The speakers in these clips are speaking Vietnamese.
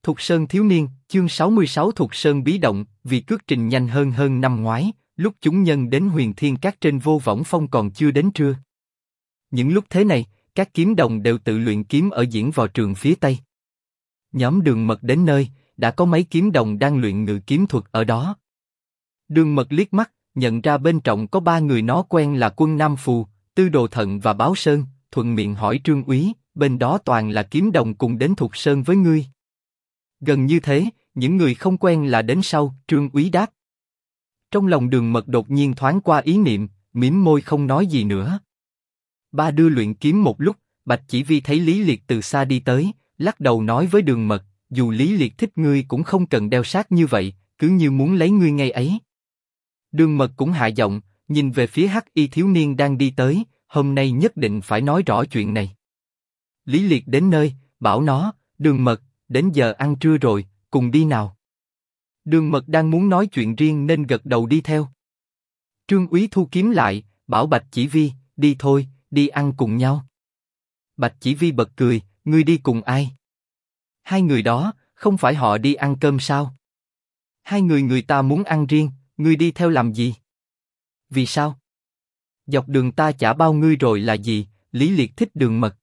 Thục Sơn thiếu niên, chương 66 Thục Sơn bí động, vì cước trình nhanh hơn năm ngoái, lúc chúng nhân đến Huyền Thiên Các trên Vô Võng Phong còn chưa đến trưa. Những lúc thế này, các kiếm đồng đều tự luyện kiếm ở diễn vò trường phía Tây. Nhóm Đường Mật đến nơi, đã có mấy kiếm đồng đang luyện ngự kiếm thuật ở đó. Đường Mật liếc mắt, nhận ra bên trong có ba người nó quen là Quân Nam Phù, Tư Đồ Thận và Báo Sơn, thuận miệng hỏi Trương Úy, bên đó toàn là kiếm đồng cùng đến Thục Sơn với ngươi. Gần như thế, những người không quen là đến sau, Trương Úy đáp. Trong lòng Đường Mật đột nhiên thoáng qua ý niệm, mím môi không nói gì nữa. Ba đưa luyện kiếm một lúc, Bạch Chỉ Vi thấy Lý Liệt từ xa đi tới, lắc đầu nói với Đường Mật, dù Lý Liệt thích ngươi cũng không cần đeo sát như vậy, cứ như muốn lấy ngươi ngay ấy. Đường Mật cũng hạ giọng, nhìn về phía Hắc Y thiếu niên đang đi tới, hôm nay nhất định phải nói rõ chuyện này. Lý Liệt đến nơi, bảo nó, Đường Mật, đến giờ ăn trưa rồi, cùng đi nào. Đường Mật đang muốn nói chuyện riêng nên gật đầu đi theo. Trương Úy thu kiếm lại, bảo Bạch Chỉ Vi, đi thôi, đi ăn cùng nhau. Bạch Chỉ Vi bật cười, ngươi đi cùng ai? Hai người đó, không phải họ đi ăn cơm sao? Hai người ta muốn ăn riêng, ngươi đi theo làm gì? Vì sao? Dọc đường ta chả bao ngươi rồi là gì? Lý Liệt thích Đường Mật.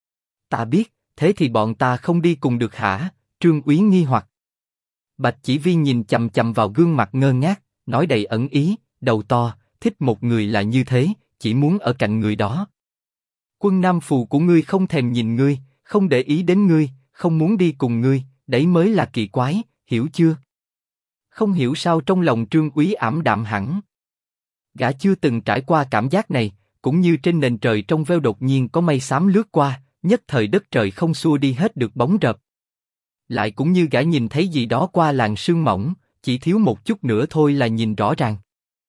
Ta biết, thế thì bọn ta không đi cùng được hả? Trương Úy nghi hoặc. Bạch Chỉ Vi nhìn chằm chằm vào gương mặt ngơ ngác, nói đầy ẩn ý, đầu to, thích một người là như thế, chỉ muốn ở cạnh người đó. Quân Nam Phù của ngươi không thèm nhìn ngươi, không để ý đến ngươi, không muốn đi cùng ngươi, đấy mới là kỳ quái, hiểu chưa? Không hiểu sao trong lòng Trương Úy ảm đạm hẳn. Gã chưa từng trải qua cảm giác này, cũng như trên nền trời trong veo đột nhiên có mây xám lướt qua, nhất thời đất trời không xua đi hết được bóng rợp. Lại cũng như gã nhìn thấy gì đó qua làn sương mỏng, chỉ thiếu một chút nữa thôi là nhìn rõ ràng.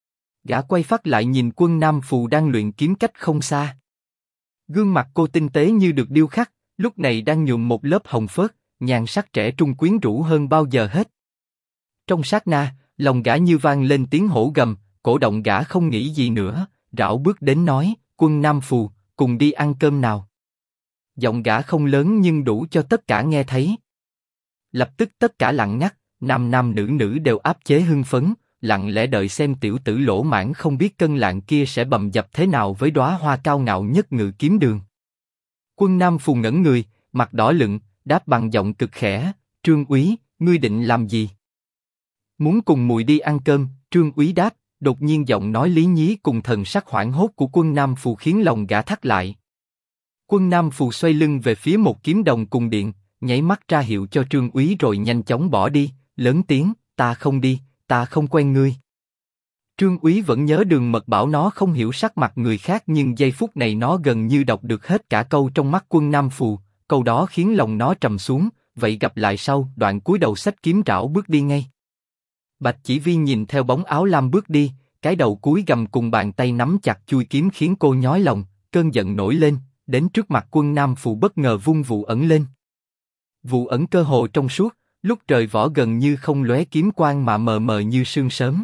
Gã quay phát lại nhìn Quân Nam Phù đang luyện kiếm cách không xa. Gương mặt cô tinh tế như được điêu khắc, lúc này đang nhuộm một lớp hồng phớt, nhan sắc trẻ trung quyến rũ hơn bao giờ hết. Trong sát na, lòng gã như vang lên tiếng hổ gầm, cổ động gã không nghĩ gì nữa, rảo bước đến nói, Quân Nam Phù, cùng đi ăn cơm nào. Giọng gã không lớn nhưng đủ cho tất cả nghe thấy. Lập tức tất cả lặng ngắt, nam nữ đều áp chế hưng phấn, lặng lẽ đợi xem tiểu tử lỗ mãng không biết cân lạng kia sẽ bầm dập thế nào với đóa hoa cao ngạo nhất ngự kiếm đường. Quân Nam Phù ngẩn người, mặt đỏ lựng, đáp bằng giọng cực khẽ, Trương Úy, ngươi định làm gì? Muốn cùng mùi đi ăn cơm, Trương Úy đáp, đột nhiên giọng nói lý nhí cùng thần sắc hoảng hốt của Quân Nam Phù khiến lòng gã thắt lại. Quân Nam Phù xoay lưng về phía một kiếm đồng cùng điện, nháy mắt ra hiệu cho Trương Úy rồi nhanh chóng bỏ đi, lớn tiếng, ta không đi, ta không quen ngươi. Trương Úy vẫn nhớ Đường Mật bảo nó không hiểu sắc mặt người khác nhưng giây phút này nó gần như đọc được hết cả câu trong mắt Quân Nam Phù, câu đó khiến lòng nó trầm xuống, vậy gặp lại sau, đoạn cúi đầu xách kiếm rảo bước đi ngay. Bạch Chỉ Vi nhìn theo bóng áo lam bước đi, cái đầu cúi gằm cùng bàn tay nắm chặt chuôi kiếm khiến cô nhói lòng, cơn giận nổi lên, đến trước mặt Quân Nam Phù bất ngờ vung vụ ẩn lên. Vụ ẩn cơ hồ trong suốt, lúc trời võ gần như không lóe kiếm quang mà mờ mờ như sương sớm.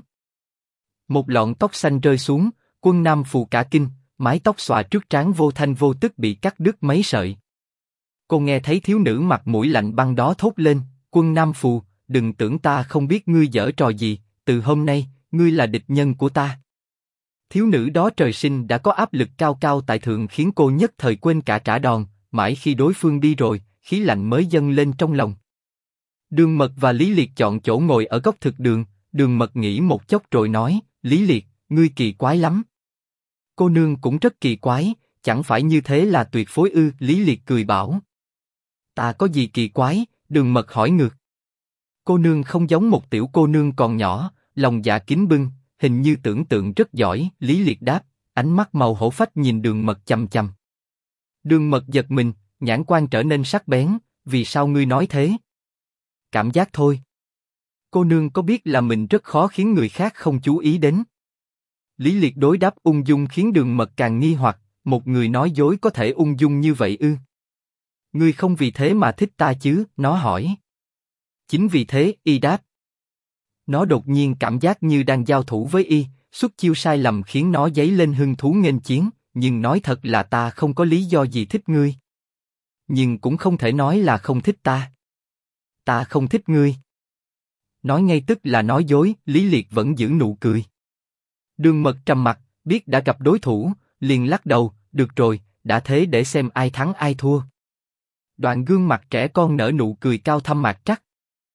Một lọn tóc xanh rơi xuống, Quân Nam Phù cả kinh, mái tóc xõa trước trán vô thanh vô tức bị cắt đứt mấy sợi. Cô nghe thấy thiếu nữ mặt mũi lạnh băng đó thốt lên, Quân Nam Phù, đừng tưởng ta không biết ngươi giở trò gì, từ hôm nay, ngươi là địch nhân của ta. Thiếu nữ đó trời sinh đã có áp lực cao cao tại thượng khiến cô nhất thời quên cả trả đòn, mãi khi đối phương đi rồi, khí lạnh mới dâng lên trong lòng. Đường Mật và Lý Liệt chọn chỗ ngồi ở góc thực đường, Đường Mật nghĩ một chốc rồi nói, Lý Liệt, ngươi kỳ quái lắm. Cô nương cũng rất kỳ quái, chẳng phải như thế là tuyệt phối ư? Lý Liệt cười bảo. Ta có gì kỳ quái? Đường Mật hỏi ngược. Cô nương không giống một tiểu cô nương còn nhỏ, lòng dạ kín bưng, hình như tưởng tượng rất giỏi. Lý Liệt đáp, ánh mắt màu hổ phách nhìn Đường Mật chằm chằm. Đường Mật giật mình, nhãn quan trở nên sắc bén, vì sao ngươi nói thế? Cảm giác thôi. Cô nương có biết là mình rất khó khiến người khác không chú ý đến? Lý Liệt đối đáp ung dung khiến Đường Mật càng nghi hoặc, một người nói dối có thể ung dung như vậy ư? Ngươi không vì thế mà thích ta chứ? Nó hỏi. Chính vì thế, y đáp. Nó đột nhiên cảm giác như đang giao thủ với y, xuất chiêu sai lầm khiến nó dấy lên hứng thú nghênh chiến, nhưng nói thật là ta không có lý do gì thích ngươi. Nhưng cũng không thể nói là không thích ta. ta không thích ngươi. Nói ngay tức là nói dối, Lý Liệt vẫn giữ nụ cười. Đường Mật trầm mặt, biết đã gặp đối thủ, liền lắc đầu, được rồi, đã thế để xem ai thắng ai thua. Đoạn gương mặt trẻ con nở nụ cười cao thâm mạc trắc.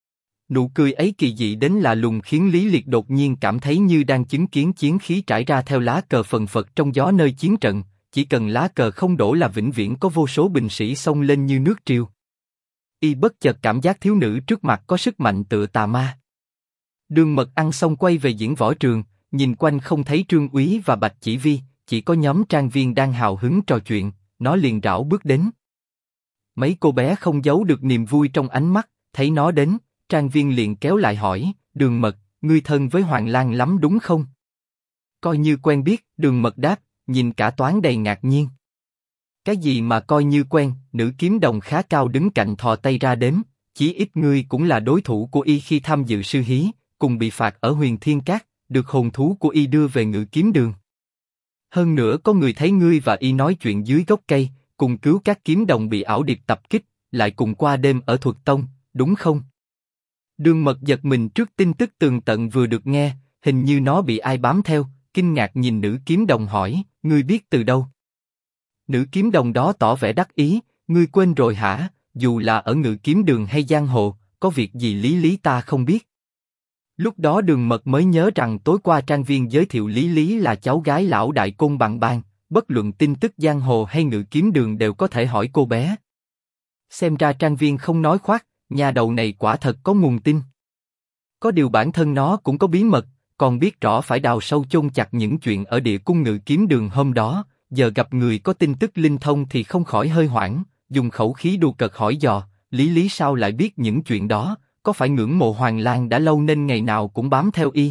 Nụ cười ấy kỳ dị đến lạ lùng khiến Lý Liệt đột nhiên cảm thấy như đang chứng kiến chiến khí trải ra theo lá cờ phần phật trong gió nơi chiến trận, chỉ cần lá cờ không đổ là vĩnh viễn có vô số binh sĩ xông lên như nước triều. Y bất chợt cảm giác thiếu nữ trước mặt có sức mạnh tựa tà ma. Đường Mật ăn xong quay về diễn võ trường, nhìn quanh không thấy Trương Úy và Bạch Chỉ Vi, chỉ có nhóm trang viên đang hào hứng trò chuyện, nó liền rảo bước đến. Mấy cô bé không giấu được niềm vui trong ánh mắt, thấy nó đến, trang viên liền kéo lại hỏi, Đường Mật, ngươi thân với Hoàng Lang lắm đúng không? Coi như quen biết, Đường Mật đáp, nhìn cả toán đầy ngạc nhiên. Cái gì mà coi như quen, nữ kiếm đồng khá cao đứng cạnh thò tay ra đếm, chí ít ngươi cũng là đối thủ của y khi tham dự sư hí, cùng bị phạt ở Huyền Thiên Các, được hồn thú của y đưa về Ngự Kiếm Đường. Hơn nữa có người thấy ngươi và y nói chuyện dưới gốc cây, cùng cứu các kiếm đồng bị ảo điệp tập kích, lại cùng qua đêm ở Thuật Tông, đúng không? Đường Mật giật mình trước tin tức tường tận vừa được nghe, hình như nó bị ai bám theo, kinh ngạc nhìn nữ kiếm đồng hỏi, ngươi biết từ đâu? Nữ kiếm đồng đó tỏ vẻ đắc ý, ngươi quên rồi hả? Dù là ở Ngự Kiếm Đường hay giang hồ, có việc gì Lý Lý ta không biết. Lúc đó Đường Mật mới nhớ rằng tối qua trang viên giới thiệu Lý Lý là cháu gái lão đại Côn Bằng Bang, bất luận tin tức giang hồ hay Ngự Kiếm Đường đều có thể hỏi cô bé. Xem ra trang viên không nói khoác, nhà đầu này quả thật có nguồn tin. Có điều bản thân nó cũng có bí mật, còn biết rõ phải đào sâu chôn chặt những chuyện ở địa cung Ngự Kiếm Đường hôm đó, giờ gặp người có tin tức linh thông thì không khỏi hơi hoảng, dùng khẩu khí đùa cợt hỏi dò, Lý Lý sao lại biết những chuyện đó, có phải ngưỡng mộ Hoàng Lang đã lâu nên ngày nào cũng bám theo y?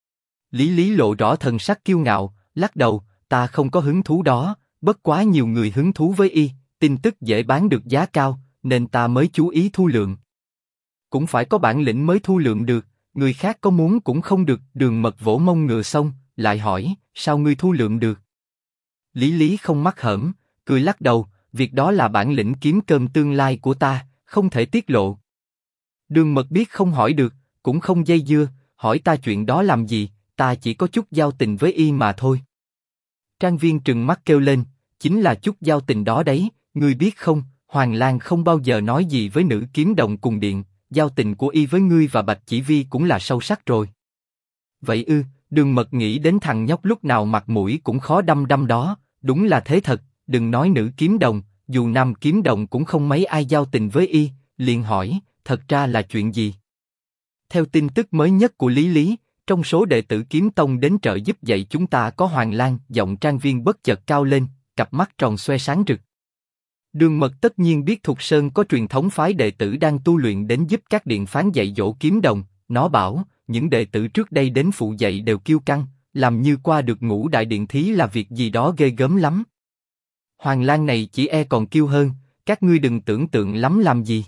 Lý Lý lộ rõ thần sắc kiêu ngạo, lắc đầu, ta không có hứng thú đó, bất quá nhiều người hứng thú với y, tin tức dễ bán được giá cao, nên ta mới chú ý thu lượng. Cũng phải có bản lĩnh mới thu lượng được, người khác có muốn cũng không được. Đường Mật vỗ mông ngựa xong, lại hỏi, sao ngươi thu lượng được? Lý Lý không mắc hởm, cười lắc đầu, việc đó là bản lĩnh kiếm cơm tương lai của ta, không thể tiết lộ. Đường Mật biết không hỏi được, cũng không dây dưa, hỏi ta chuyện đó làm gì, ta chỉ có chút giao tình với y mà thôi. Trang viên trừng mắt kêu lên, chính là chút giao tình đó đấy, ngươi biết không, Hoàng Lang không bao giờ nói gì với nữ kiếm đồng cùng điện, giao tình của y với ngươi và Bạch Chỉ Vi cũng là sâu sắc rồi. Vậy ư? Đường Mật nghĩ đến thằng nhóc lúc nào mặt mũi cũng khó đăm đăm đó, đúng là thế thật, đừng nói nữ kiếm đồng, dù nam kiếm đồng cũng không mấy ai giao tình với y, liền hỏi, thật ra là chuyện gì? Theo tin tức mới nhất của Lý Lý, trong số đệ tử kiếm tông đến trợ giúp dạy chúng ta có Hoàng Lang. Giọng trang viên bất chợt cao lên, cặp mắt tròn xoe sáng rực. Đường Mật tất nhiên biết Thục Sơn có truyền thống phái đệ tử đang tu luyện đến giúp các điện phán dạy dỗ kiếm đồng, nó bảo, những đệ tử trước đây đến phụ dạy đều kiêu căng, làm như qua được ngũ đại điện thí là việc gì đó ghê gớm lắm. Hoàng Lang này chỉ e còn kiêu hơn, các ngươi đừng tưởng tượng lắm làm gì.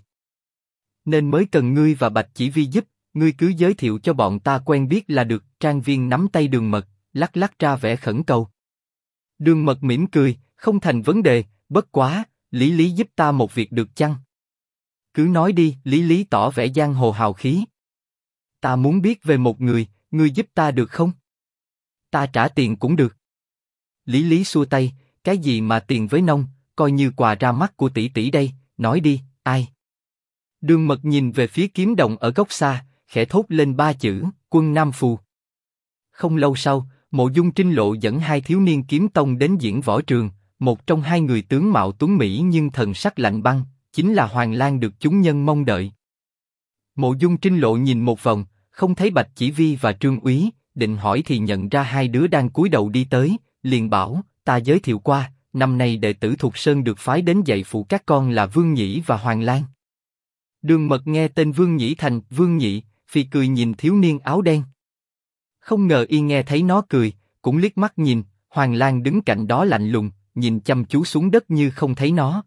Nên mới cần ngươi và Bạch Chỉ Vi giúp, ngươi cứ giới thiệu cho bọn ta quen biết là được. Trang viên nắm tay Đường Mật, lắc lắc ra vẻ khẩn cầu. Đường Mật mỉm cười, không thành vấn đề, bất quá, Lý Lý giúp ta một việc được chăng? Cứ nói đi. Lý Lý tỏ vẻ giang hồ hào khí. Ta muốn biết về một người, ngươi giúp ta được không? Ta trả tiền cũng được. Lý Lý xua tay, cái gì mà tiền với nông, coi như quà ra mắt của tỷ tỷ đây, nói đi, ai? Đường Mật nhìn về phía kiếm đồng ở góc xa, khẽ thốt lên ba chữ, Quân Nam Phù. Không lâu sau, Mộ Dung Trinh Lộ dẫn hai thiếu niên kiếm tông đến diễn võ trường, một trong hai người tướng mạo tuấn mỹ nhưng thần sắc lạnh băng, chính là Hoàng Lang được chúng nhân mong đợi. Mộ Dung Trinh Lộ nhìn một vòng, không thấy Bạch Chỉ Vi và Trương Úy, định hỏi thì nhận ra hai đứa đang cúi đầu đi tới, liền bảo, ta giới thiệu qua, năm nay đệ tử Thục Sơn được phái đến dạy phụ các con là Vương Nhĩ và Hoàng Lang. Đường Mật nghe tên Vương Nhĩ thành Vương Nhị, phì cười nhìn thiếu niên áo đen. Không ngờ y nghe thấy nó cười, cũng liếc mắt nhìn. Hoàng Lang đứng cạnh đó lạnh lùng, nhìn chăm chú xuống đất như không thấy nó.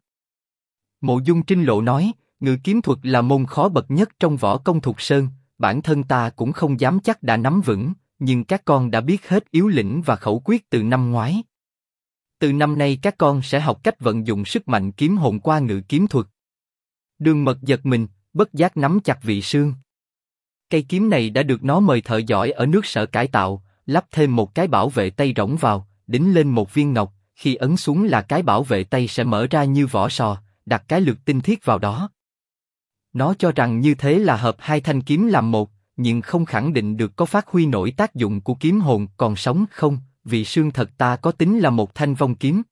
Mộ Dung Trinh Lộ nói, ngự kiếm thuật là môn khó bậc nhất trong võ công Thục Sơn, bản thân ta cũng không dám chắc đã nắm vững, nhưng các con đã biết hết yếu lĩnh và khẩu quyết từ năm ngoái. Từ năm nay các con sẽ học cách vận dụng sức mạnh kiếm hồn qua ngự kiếm thuật. Đường Mật giật mình, bất giác nắm chặt vị sương. Cây kiếm này đã được nó mời thợ giỏi ở nước Sở cải tạo, lắp thêm một cái bảo vệ tay rỗng vào, đính lên một viên ngọc, khi ấn xuống là cái bảo vệ tay sẽ mở ra như vỏ sò, đặt cái lược tinh thiết vào đó. Nó cho rằng như thế là hợp hai thanh kiếm làm một, nhưng không khẳng định được có phát huy nổi tác dụng của kiếm hồn còn sống không, vì xương thật ta có tính là một thanh vong kiếm.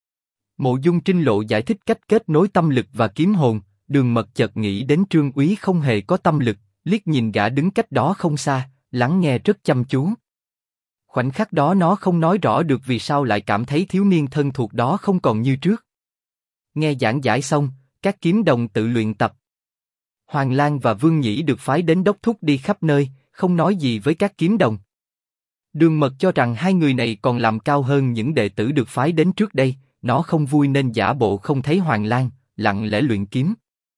Mộ Dung Trinh Lộ giải thích cách kết nối tâm lực và kiếm hồn, Đường Mật chợt nghĩ đến Trương Úy không hề có tâm lực, liếc nhìn gã đứng cách đó không xa, lắng nghe rất chăm chú. Khoảnh khắc đó nó không nói rõ được vì sao lại cảm thấy thiếu niên thân thuộc đó không còn như trước. Nghe giảng giải xong, các kiếm đồng tự luyện tập. Hoàng Lang và Vương Nhĩ được phái đến đốc thúc đi khắp nơi, không nói gì với các kiếm đồng. Đường Mật cho rằng hai người này còn làm cao hơn những đệ tử được phái đến trước đây, nó không vui nên giả bộ không thấy Hoàng Lang, lặng lẽ luyện kiếm.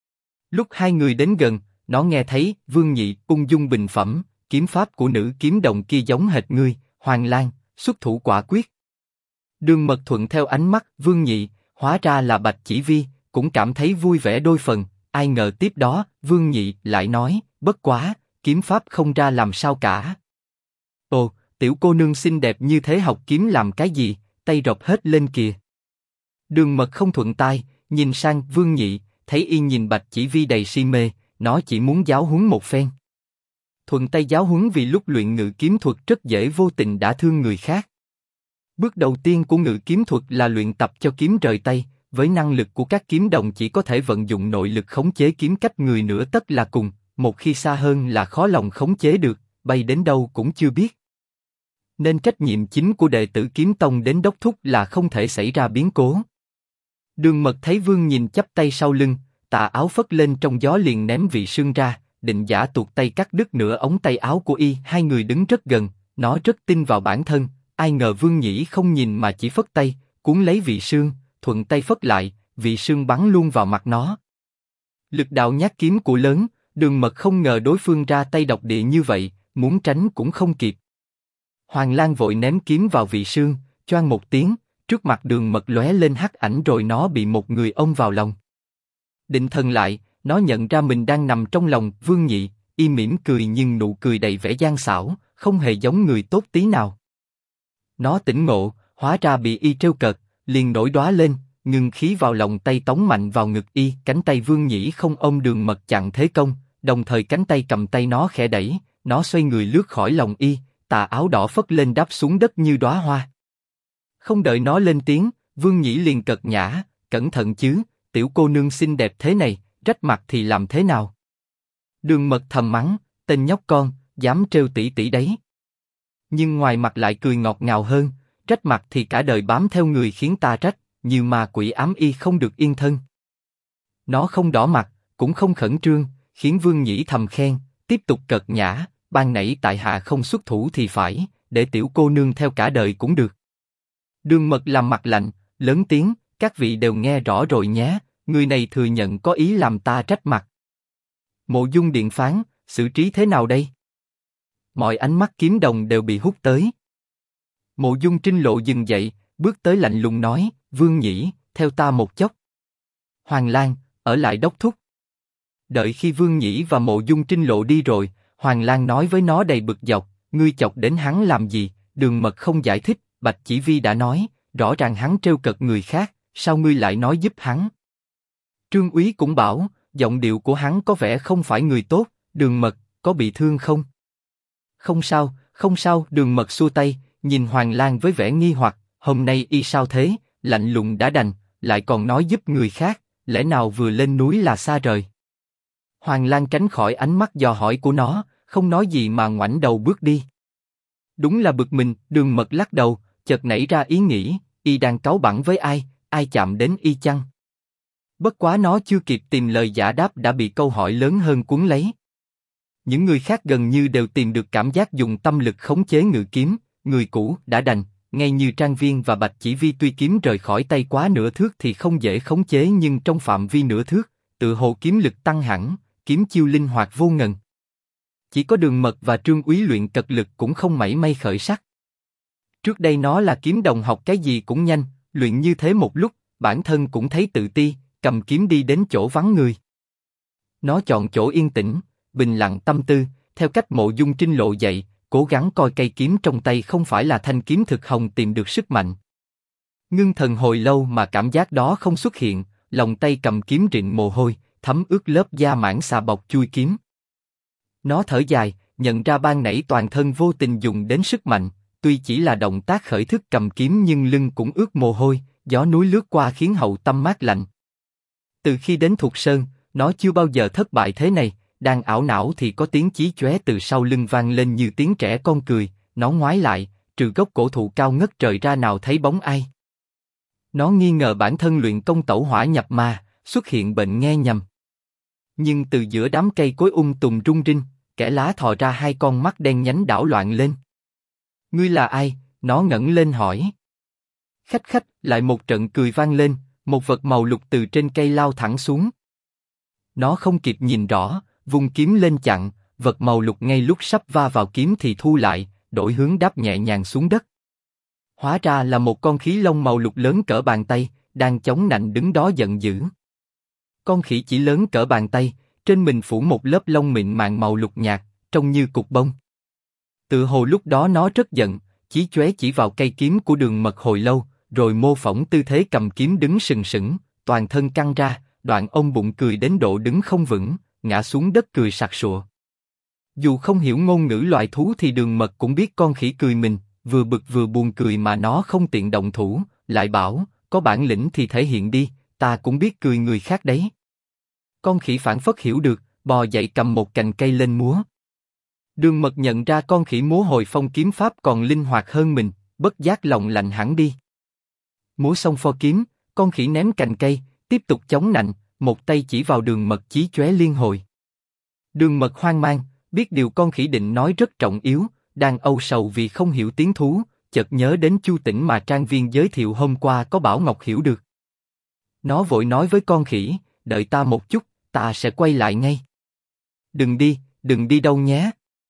Lúc hai người đến gần, nó nghe thấy Vương Nhĩ ung dung bình phẩm, kiếm pháp của nữ kiếm đồng kia giống hệt ngươi, Hoàng Lang, xuất thủ quả quyết. Đường Mật thuận theo ánh mắt Vương Nhĩ, hóa ra là Bạch Chỉ Vi, cũng cảm thấy vui vẻ đôi phần. Ai ngờ tiếp đó, Vương Nhĩ lại nói, bất quá, kiếm pháp không ra làm sao cả. Ồ, tiểu cô nương xinh đẹp như thế học kiếm làm cái gì, tay rọc hết lên kìa. Đường Mật không thuận tai, nhìn sang Vương Nhĩ, thấy y nhìn Bạch Chỉ Vi đầy si mê, nó chỉ muốn giáo huấn một phen. Thuận tay giáo huấn vì lúc luyện ngự kiếm thuật rất dễ vô tình đả thương người khác. Bước đầu tiên của ngự kiếm thuật là luyện tập cho kiếm rời tay. Với năng lực của các kiếm đồng chỉ có thể vận dụng nội lực khống chế kiếm cách người nửa tấc là cùng, một khi xa hơn là khó lòng khống chế được, bay đến đâu cũng chưa biết. Nên trách nhiệm chính của đệ tử kiếm tông đến đốc thúc là không thể xảy ra biến cố. Đường Mật thấy Vương nhìn chắp tay sau lưng, tà áo phất lên trong gió liền ném vị sương ra, định giả tuột tay cắt đứt nửa ống tay áo của y. Hai người đứng rất gần, nó rất tin vào bản thân, ai ngờ Vương Nhĩ không nhìn mà chỉ phất tay, cuốn lấy vị sương. Thuận tay phất lại, vị sương bắn luôn vào mặt nó. Lực đạo nhát kiếm của lớn, Đường Mật không ngờ đối phương ra tay độc địa như vậy, muốn tránh cũng không kịp. Hoàng Lang vội ném kiếm vào vị sương, choang một tiếng, trước mặt Đường Mật lóe lên hắc ảnh rồi nó bị một người ôm vào lòng. Định thần lại, nó nhận ra mình đang nằm trong lòng Vương Nhĩ, y mỉm cười nhưng nụ cười đầy vẻ gian xảo, không hề giống người tốt tí nào. Nó tỉnh ngộ, hóa ra bị y trêu cợt. Liền nổi đóa lên, ngừng khí vào lòng tay tống mạnh vào ngực y. Cánh tay Vương Nhĩ không ôm Đường Mật chặn thế công, đồng thời cánh tay cầm tay nó khẽ đẩy, nó xoay người lướt khỏi lòng y, tà áo đỏ phất lên đáp xuống đất như đóa hoa. Không đợi nó lên tiếng, Vương Nhĩ liền cợt nhã, cẩn thận chứ, tiểu cô nương xinh đẹp thế này, rách mặt thì làm thế nào? Đường Mật thầm mắng, tên nhóc con, dám trêu tỷ tỷ đấy. Nhưng ngoài mặt lại cười ngọt ngào hơn. Trách mặt thì cả đời bám theo người khiến ta trách, như ma quỷ ám y không được yên thân. Nó không đỏ mặt, cũng không khẩn trương, khiến Vương Nhĩ thầm khen, tiếp tục cợt nhã, ban nãy tại hạ không xuất thủ thì phải, để tiểu cô nương theo cả đời cũng được. Đường Mật làm mặt lạnh, lớn tiếng, các vị đều nghe rõ rồi nhé, người này thừa nhận có ý làm ta trách mặt. Mộ Dung điện phán, xử trí thế nào đây? Mọi ánh mắt kiếm đồng đều bị hút tới. Mộ Dung Trinh Lộ dừng dậy, bước tới lạnh lùng nói, Vương Nhĩ, theo ta một chốc. Hoàng Lang, ở lại đốc thúc. Đợi khi Vương Nhĩ và Mộ Dung Trinh Lộ đi rồi, Hoàng Lang nói với nó đầy bực dọc, ngươi chọc đến hắn làm gì? Đường Mật không giải thích, Bạch Chỉ Vi đã nói, rõ ràng hắn trêu cợt người khác, sao ngươi lại nói giúp hắn? Trương Úy cũng bảo, giọng điệu của hắn có vẻ không phải người tốt, Đường Mật, có bị thương không? Không sao, không sao, Đường Mật xua tay, nhìn Hoàng Lang với vẻ nghi hoặc, hôm nay y sao thế, lạnh lùng đã đành, lại còn nói giúp người khác, lẽ nào vừa lên núi là xa rời? Hoàng Lang tránh khỏi ánh mắt dò hỏi của nó, không nói gì mà ngoảnh đầu bước đi. Đúng là bực mình, Đường Mật lắc đầu, chợt nảy ra ý nghĩ, y đang cáu bẳn với ai chạm đến y chăng? Bất quá nó chưa kịp tìm lời giải đáp đã bị câu hỏi lớn hơn cuốn lấy. Những người khác gần như đều tìm được cảm giác dùng tâm lực khống chế ngự kiếm, người cũ đã đành, ngay như Trang Viên và Bạch Chỉ Vi tuy kiếm rời khỏi tay quá nửa thước thì không dễ khống chế nhưng trong phạm vi nửa thước, tự hồ kiếm lực tăng hẳn, kiếm chiêu linh hoạt vô ngần. Chỉ có Đường Mật và Trương Úy luyện cật lực cũng không mảy may khởi sắc. Trước đây nó là kiếm đồng học cái gì cũng nhanh, luyện như thế một lúc, bản thân cũng thấy tự ti, cầm kiếm đi đến chỗ vắng người. Nó chọn chỗ yên tĩnh, bình lặng tâm tư, theo cách Mộ Dung Trinh Lộ dạy, cố gắng coi cây kiếm trong tay không phải là thanh kiếm thực hồng tìm được sức mạnh. Ngưng thần hồi lâu mà cảm giác đó không xuất hiện, lòng tay cầm kiếm rịn mồ hôi, thấm ướt lớp da mảng xà bọc chui kiếm. Nó thở dài, nhận ra ban nãy toàn thân vô tình dùng đến sức mạnh, tuy chỉ là động tác khởi thức cầm kiếm nhưng lưng cũng ướt mồ hôi, gió núi lướt qua khiến hậu tâm mát lạnh. Từ khi đến Thục Sơn, nó chưa bao giờ thất bại thế này, đang ảo não thì có tiếng chí chóe từ sau lưng vang lên như tiếng trẻ con cười, nó ngoái lại, trừ gốc cổ thụ cao ngất trời ra nào thấy bóng ai. Nó nghi ngờ bản thân luyện công tẩu hỏa nhập ma, xuất hiện bệnh nghe nhầm. Nhưng từ giữa đám cây cối tùm rung rinh, kẽ lá thò ra hai con mắt đen nhánh đảo loạn lên. Ngươi là ai? Nó ngẩng lên hỏi. Khách khách, lại một trận cười vang lên, một vật màu lục từ trên cây lao thẳng xuống. Nó không kịp nhìn rõ, vung kiếm lên chặn, vật màu lục ngay lúc sắp va vào kiếm thì thu lại, đổi hướng đáp nhẹ nhàng xuống đất. Hóa ra là một con khỉ lông màu lục lớn cỡ bàn tay, đang chống nạnh đứng đó giận dữ. Con khỉ chỉ lớn cỡ bàn tay, trên mình phủ một lớp lông mịn màng màu lục nhạt, trông như cục bông. Tự hồ lúc đó nó rất giận, chí chóe chỉ vào cây kiếm của Đường Mật hồi lâu, rồi mô phỏng tư thế cầm kiếm đứng sừng sững, toàn thân căng ra, đoạn ôm bụng cười đến độ đứng không vững, ngã xuống đất cười sặc sụa. Dù không hiểu ngôn ngữ loài thú thì Đường Mật cũng biết con khỉ cười mình, vừa bực vừa buồn cười mà nó không tiện động thủ, lại bảo, có bản lĩnh thì thể hiện đi, ta cũng biết cười người khác đấy. Con khỉ phảng phất hiểu được, bò dậy cầm một cành cây lên múa. Đường Mật nhận ra con khỉ múa hồi phong kiếm pháp còn linh hoạt hơn mình, bất giác lòng lạnh hẳn đi. Múa xong pho kiếm, con khỉ ném cành cây, tiếp tục chống nạnh, một tay chỉ vào Đường Mật chí chóe liên hồi. Đường Mật hoang mang, biết điều con khỉ định nói rất trọng yếu, đang âu sầu vì không hiểu tiếng thú, chợt nhớ đến Chu Tĩnh mà trang viên giới thiệu hôm qua có bảo Ngọc hiểu được. Nó vội nói với con khỉ, đợi ta một chút, ta sẽ quay lại ngay. Đừng đi đâu nhé.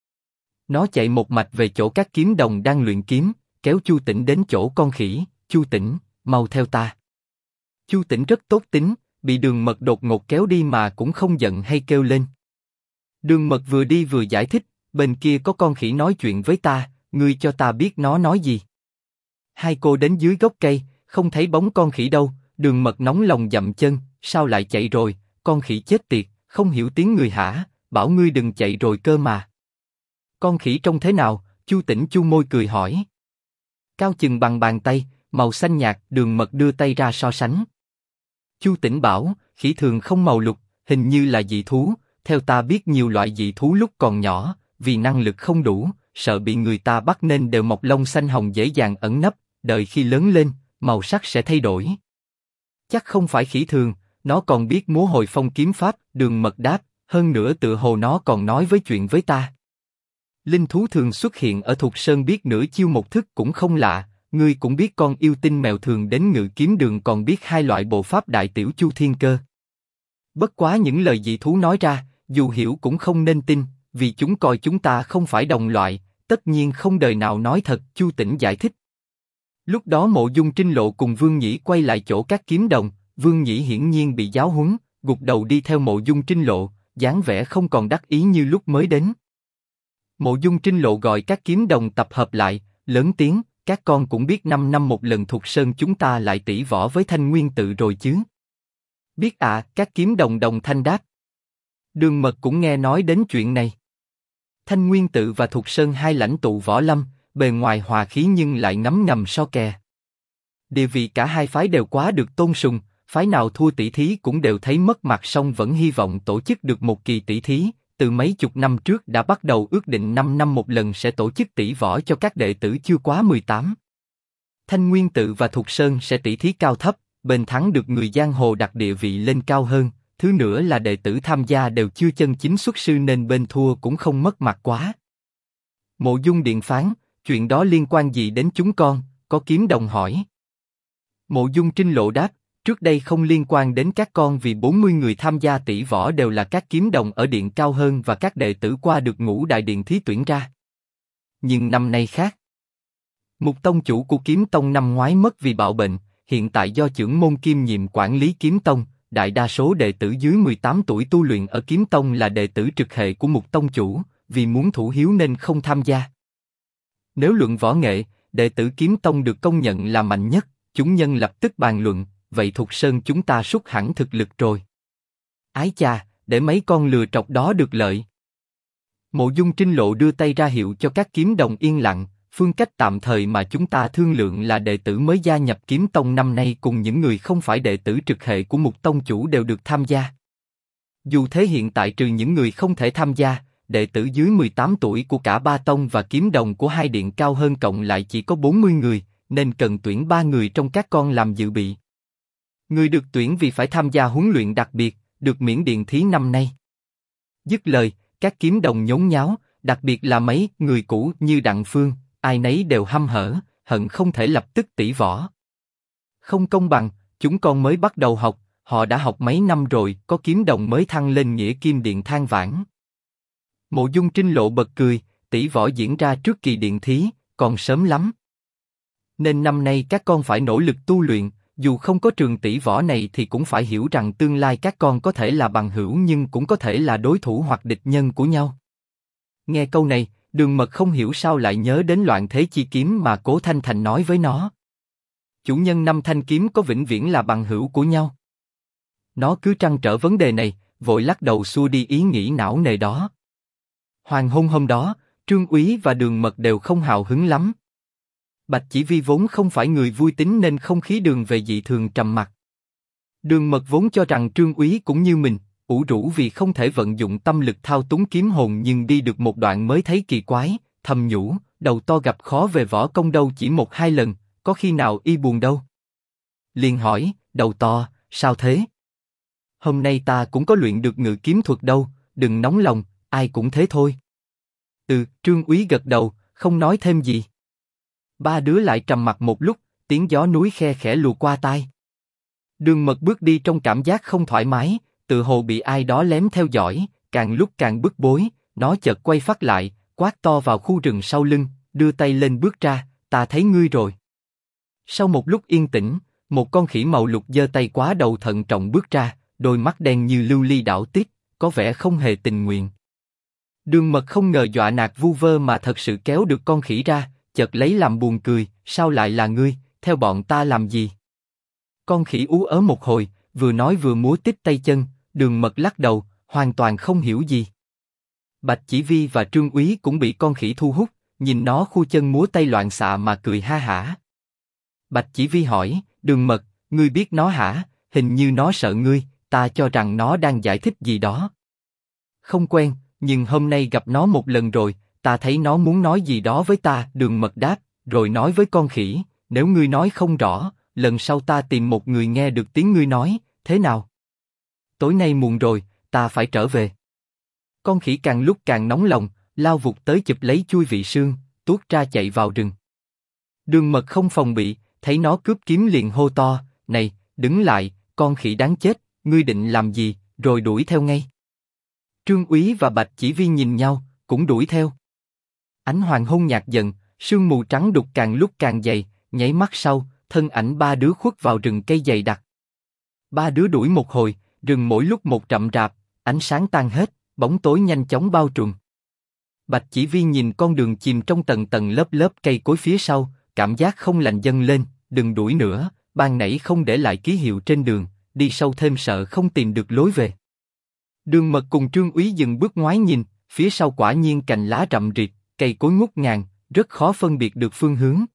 Nó chạy một mạch về chỗ các kiếm đồng đang luyện kiếm, kéo Chu Tĩnh đến chỗ con khỉ. Chu Tĩnh, mau theo ta. Chu Tĩnh rất tốt tính, bị Đường Mật đột ngột kéo đi mà cũng không giận hay kêu lên. Đường Mật vừa đi vừa giải thích, bên kia có con khỉ nói chuyện với ta, ngươi cho ta biết nó nói gì. Hai cô đến dưới gốc cây, không thấy bóng con khỉ đâu, Đường Mật nóng lòng dậm chân, sao lại chạy rồi, con khỉ chết tiệt, không hiểu tiếng người hả, bảo ngươi đừng chạy rồi cơ mà. Con khỉ trông thế nào? Chu Tĩnh chu môi cười hỏi. Cao chừng bằng bàn tay, màu xanh nhạt. Đường Mật đưa tay ra so sánh. Chu Tĩnh bảo, khỉ thường không màu lục, hình như là dị thú. Theo ta biết nhiều loại dị thú lúc còn nhỏ, vì năng lực không đủ, sợ bị người ta bắt nên đều mọc lông xanh hồng dễ dàng ẩn nấp. Đợi khi lớn lên, màu sắc sẽ thay đổi. Chắc không phải khỉ thường, nó còn biết múa hồi phong kiếm pháp. Đường Mật đáp, hơn nữa tựa hồ nó còn nói với chuyện với ta. Linh thú thường xuất hiện ở Thục Sơn biết nửa chiêu một thức cũng không lạ, ngươi cũng biết con yêu tinh mèo thường đến Ngự Kiếm Đường còn biết hai loại bộ pháp đại tiểu chu thiên cơ. Bất quá những lời dị thú nói ra, dù hiểu cũng không nên tin, vì chúng coi chúng ta không phải đồng loại, tất nhiên không đời nào nói thật. Chu Tĩnh giải thích. Lúc đó Mộ Dung Trinh Lộ cùng Vương Nhĩ quay lại chỗ các kiếm đồng, Vương Nhĩ hiển nhiên bị giáo huấn, gục đầu đi theo Mộ Dung Trinh Lộ, dáng vẻ không còn đắc ý như lúc mới đến. Mộ Dung Trinh Lộ gọi các kiếm đồng tập hợp lại, lớn tiếng, các con cũng biết 5 năm một lần Thục Sơn chúng ta lại tỷ võ với Thanh Nguyên Tự rồi chứ? Biết ạ, các kiếm đồng đồng thanh đáp. Đường Mật cũng nghe nói đến chuyện này. Thanh Nguyên Tự và Thục Sơn hai lãnh tụ võ lâm, bề ngoài hòa khí nhưng lại ngấm ngầm so kè. Địa vị cả hai phái đều quá được tôn sùng, phái nào thua tỷ thí cũng đều thấy mất mặt, song vẫn hy vọng tổ chức được một kỳ tỷ thí. Từ mấy chục năm trước đã bắt đầu ước định 5 năm một lần sẽ tổ chức tỷ võ cho các đệ tử chưa quá 18. Thanh Nguyên Tự và Thục Sơn sẽ tỷ thí cao thấp, bên thắng được người giang hồ đặt địa vị lên cao hơn. Thứ nữa là đệ tử tham gia đều chưa chân chính xuất sư nên bên thua cũng không mất mặt quá. Mộ Dung Điện phán, chuyện đó liên quan gì đến chúng con? Có kiếm đồng hỏi. Mộ Dung Trinh Lộ đáp, trước đây không liên quan đến các con vì 40 người tham gia tỷ võ đều là các kiếm đồng ở điện cao hơn và các đệ tử qua được ngũ đại điện thí tuyển ra. Nhưng năm nay khác. Mục tông chủ của kiếm tông năm ngoái mất vì bạo bệnh, hiện tại do chưởng môn kiêm nhiệm quản lý kiếm tông, đại đa số đệ tử dưới 18 tuổi tu luyện ở kiếm tông là đệ tử trực hệ của Mục tông chủ, vì muốn thủ hiếu nên không tham gia. Nếu luận võ nghệ, đệ tử kiếm tông được công nhận là mạnh nhất, chúng nhân lập tức bàn luận, vậy Thục Sơn chúng ta sút hẳn thực lực rồi. Ái chà, để mấy con lừa trọc đó được lợi. Mộ Dung Trinh Lộ đưa tay ra hiệu cho các kiếm đồng yên lặng, phương cách tạm thời mà chúng ta thương lượng là đệ tử mới gia nhập kiếm tông năm nay cùng những người không phải đệ tử trực hệ của Mục tông chủ đều được tham gia. Dù thế hiện tại trừ những người không thể tham gia, đệ tử dưới 18 tuổi của cả ba tông và kiếm đồng của hai điện cao hơn cộng lại chỉ có 40 người, nên cần tuyển 3 người trong các con làm dự bị. Người được tuyển vì phải tham gia huấn luyện đặc biệt, được miễn điện thí năm nay. Dứt lời, các kiếm đồng nhốn nháo, đặc biệt là mấy người cũ như Đặng Phương, ai nấy đều hăm hở, hận không thể lập tức tỷ võ. Không công bằng, chúng con mới bắt đầu học, họ đã học mấy năm rồi, có kiếm đồng mới thăng lên nghĩa kim điện than vãn. Mộ Dung Trinh Lộ bật cười, tỷ võ diễn ra trước kỳ điện thí, còn sớm lắm. Nên năm nay các con phải nỗ lực tu luyện, dù không có trường tỷ võ này thì cũng phải hiểu rằng tương lai các con có thể là bằng hữu nhưng cũng có thể là đối thủ hoặc địch nhân của nhau. Nghe câu này, Đường Mật không hiểu sao lại nhớ đến Loạn Thế Chi Kiếm mà Cố Thanh Thành nói với nó. Chủ nhân 5 thanh kiếm có vĩnh viễn là bằng hữu của nhau. Nó cứ trăn trở vấn đề này, vội lắc đầu xua đi ý nghĩ não nề đó. Hoàng hôn hôm đó, Trương Úy và Đường Mật đều không hào hứng lắm. Bạch Chỉ Vi vốn không phải người vui tính nên không khí đường về dị thường trầm mặc. Đường Mật vốn cho rằng Trương Úy cũng như mình, ủ rũ vì không thể vận dụng tâm lực thao túng kiếm hồn nhưng đi được một đoạn mới thấy kỳ quái, thầm nhủ, đầu to gặp khó về võ công đâu chỉ 1-2 lần, có khi nào y buồn đâu. Liền hỏi, đầu to, sao thế? Hôm nay ta cũng có luyện được ngự kiếm thuật đâu, đừng nóng lòng, ai cũng thế thôi. Trương Úy gật đầu, không nói thêm gì. Ba đứa lại trầm mặc một lúc, tiếng gió núi khe khẽ lùa qua tai. Đường Mật bước đi trong cảm giác không thoải mái, tự hồ bị ai đó lén theo dõi, càng lúc càng bức bối, nó chợt quay phát lại, quát to vào khu rừng sau lưng, đưa tay lên bước ra, ta thấy ngươi rồi. Sau một lúc yên tĩnh, một con khỉ màu lục giơ tay quá đầu thận trọng bước ra, đôi mắt đen như lưu ly đảo tiếp, có vẻ không hề tình nguyện. Đường Mật không ngờ dọa nạt vu vơ mà thật sự kéo được con khỉ ra, chợt lấy làm buồn cười, sao lại là ngươi, theo bọn ta làm gì? Con khỉ ú ớ một hồi, vừa nói vừa múa tít tay chân, Đường Mật lắc đầu, hoàn toàn không hiểu gì. Bạch Chỉ Vi và Trương Úy cũng bị con khỉ thu hút, nhìn nó khu chân múa tay loạn xạ mà cười ha hả. Bạch Chỉ Vi hỏi, Đường Mật, ngươi biết nó hả? Hình như nó sợ ngươi, ta cho rằng nó đang giải thích gì đó. Không quen, nhưng hôm nay gặp nó một lần rồi, ta thấy nó muốn nói gì đó với ta. Đường Mật đáp, rồi nói với con khỉ, nếu ngươi nói không rõ, lần sau ta tìm một người nghe được tiếng ngươi nói, thế nào? Tối nay muộn rồi, ta phải trở về. Con khỉ càng lúc càng nóng lòng, lao vụt tới chụp lấy chuôi vị sương, tuốt ra chạy vào rừng. Đường Mật không phòng bị, thấy nó cướp kiếm liền hô to, này, đứng lại, con khỉ đáng chết, ngươi định làm gì? Rồi đuổi theo ngay. Trương Úy và Bạch Chỉ Vi nhìn nhau, cũng đuổi theo. Ánh hoàng hôn nhạt dần, sương mù trắng đục càng lúc càng dày, nháy mắt sau, thân ảnh ba đứa khuất vào rừng cây dày đặc. Ba đứa đuổi một hồi, rừng mỗi lúc một rậm rạp, ánh sáng tan hết, bóng tối nhanh chóng bao trùm. Bạch Chỉ Vi nhìn con đường chìm trong tầng tầng lớp lớp cây cối phía sau, cảm giác không lành dâng lên, đừng đuổi nữa, ban nãy không để lại ký hiệu trên đường, đi sâu thêm sợ không tìm được lối về. Đường Mật cùng Trương Úy dừng bước ngoái nhìn, phía sau quả nhiên cành lá rậm rịt, cây cối ngút ngàn, rất khó phân biệt được phương hướng.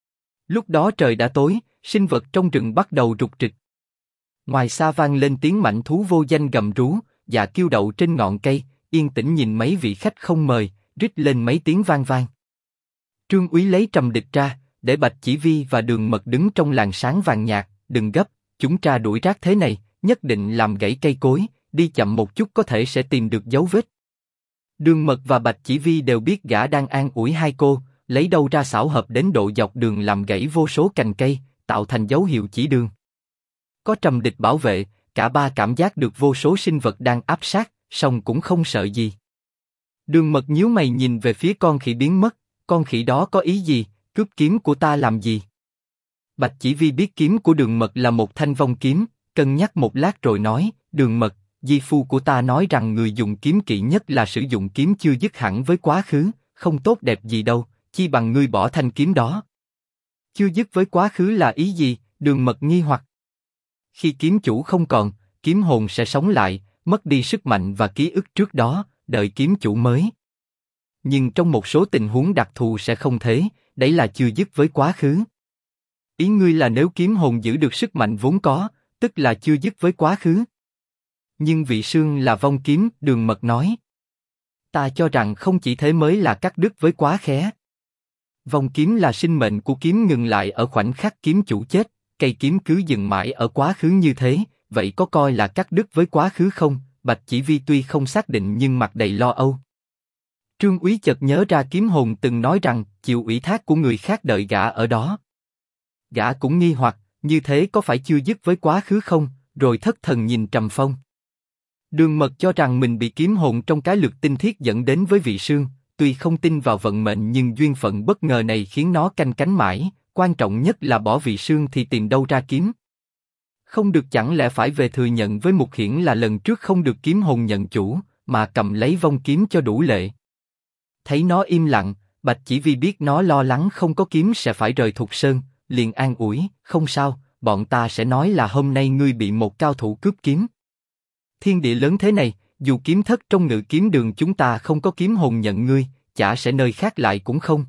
Lúc đó trời đã tối, sinh vật trong rừng bắt đầu rục rịch. Ngoài xa vang lên tiếng mãnh thú vô danh gầm rú, dạ kiêu đậu trên ngọn cây, yên tĩnh nhìn mấy vị khách không mời, rít lên mấy tiếng vang vang. Trương Úy lấy trầm địch ra, để Bạch Chỉ Vi và Đường Mật đứng trong làn sáng vàng nhạt, đừng gấp, chúng tra đuổi rác thế này, nhất định làm gãy cây cối, đi chậm một chút có thể sẽ tìm được dấu vết. Đường Mật và Bạch Chỉ Vi đều biết gã đang an ủi hai cô, lấy đâu ra xảo hợp đến độ dọc đường làm gãy vô số cành cây, tạo thành dấu hiệu chỉ đường. Có trầm địch bảo vệ, cả ba cảm giác được vô số sinh vật đang áp sát, song cũng không sợ gì. Đường Mật nhíu mày nhìn về phía con khỉ biến mất, con khỉ đó có ý gì, cướp kiếm của ta làm gì? Bạch Chỉ Vi biết kiếm của Đường Mật là một thanh vong kiếm, cân nhắc một lát rồi nói, Đường Mật, di phu của ta nói rằng người dùng kiếm kỵ nhất là sử dụng kiếm chưa dứt hẳn với quá khứ, không tốt đẹp gì đâu, chi bằng ngươi bỏ thanh kiếm đó. Chưa dứt với quá khứ là ý gì? Đường Mật nghi hoặc. Khi kiếm chủ không còn, kiếm hồn sẽ sống lại, mất đi sức mạnh và ký ức trước đó, đợi kiếm chủ mới. Nhưng trong một số tình huống đặc thù sẽ không thế, đấy là chưa dứt với quá khứ. Ý ngươi là nếu kiếm hồn giữ được sức mạnh vốn có, tức là chưa dứt với quá khứ. Nhưng vị xương là vong kiếm, Đường Mật nói. Ta cho rằng không chỉ thế mới là cắt đứt với quá khé. Vong kiếm là sinh mệnh của kiếm ngừng lại ở khoảnh khắc kiếm chủ chết, cây kiếm cứ dừng mãi ở quá khứ như thế, vậy có coi là cắt đứt với quá khứ không? Bạch Chỉ Vi tuy không xác định nhưng mặt đầy lo âu. Trương Úy chợt nhớ ra kiếm hồn từng nói rằng chịu ủy thác của người khác đợi gã ở đó. Gã cũng nghi hoặc, như thế có phải chưa dứt với quá khứ không? Rồi thất thần nhìn Trầm Phong. Đường Mật cho rằng mình bị kiếm hồn trong cái lược tinh thiết dẫn đến với vị sương, tuy không tin vào vận mệnh nhưng duyên phận bất ngờ này khiến nó canh cánh mãi, quan trọng nhất là bỏ vị sương thì tìm đâu ra kiếm. Không được chẳng lẽ phải về thừa nhận với Mục Hiển là lần trước không được kiếm hồn nhận chủ, mà cầm lấy vong kiếm cho đủ lệ. Thấy nó im lặng, Bạch Chỉ Vi biết nó lo lắng không có kiếm sẽ phải rời Thục Sơn, liền an ủi, không sao, bọn ta sẽ nói là hôm nay ngươi bị một cao thủ cướp kiếm. Thiên địa lớn thế này, dù kiếm thất trong Ngự Kiếm Đường chúng ta không có kiếm hồn nhận ngươi, chả sẽ nơi khác lại cũng không.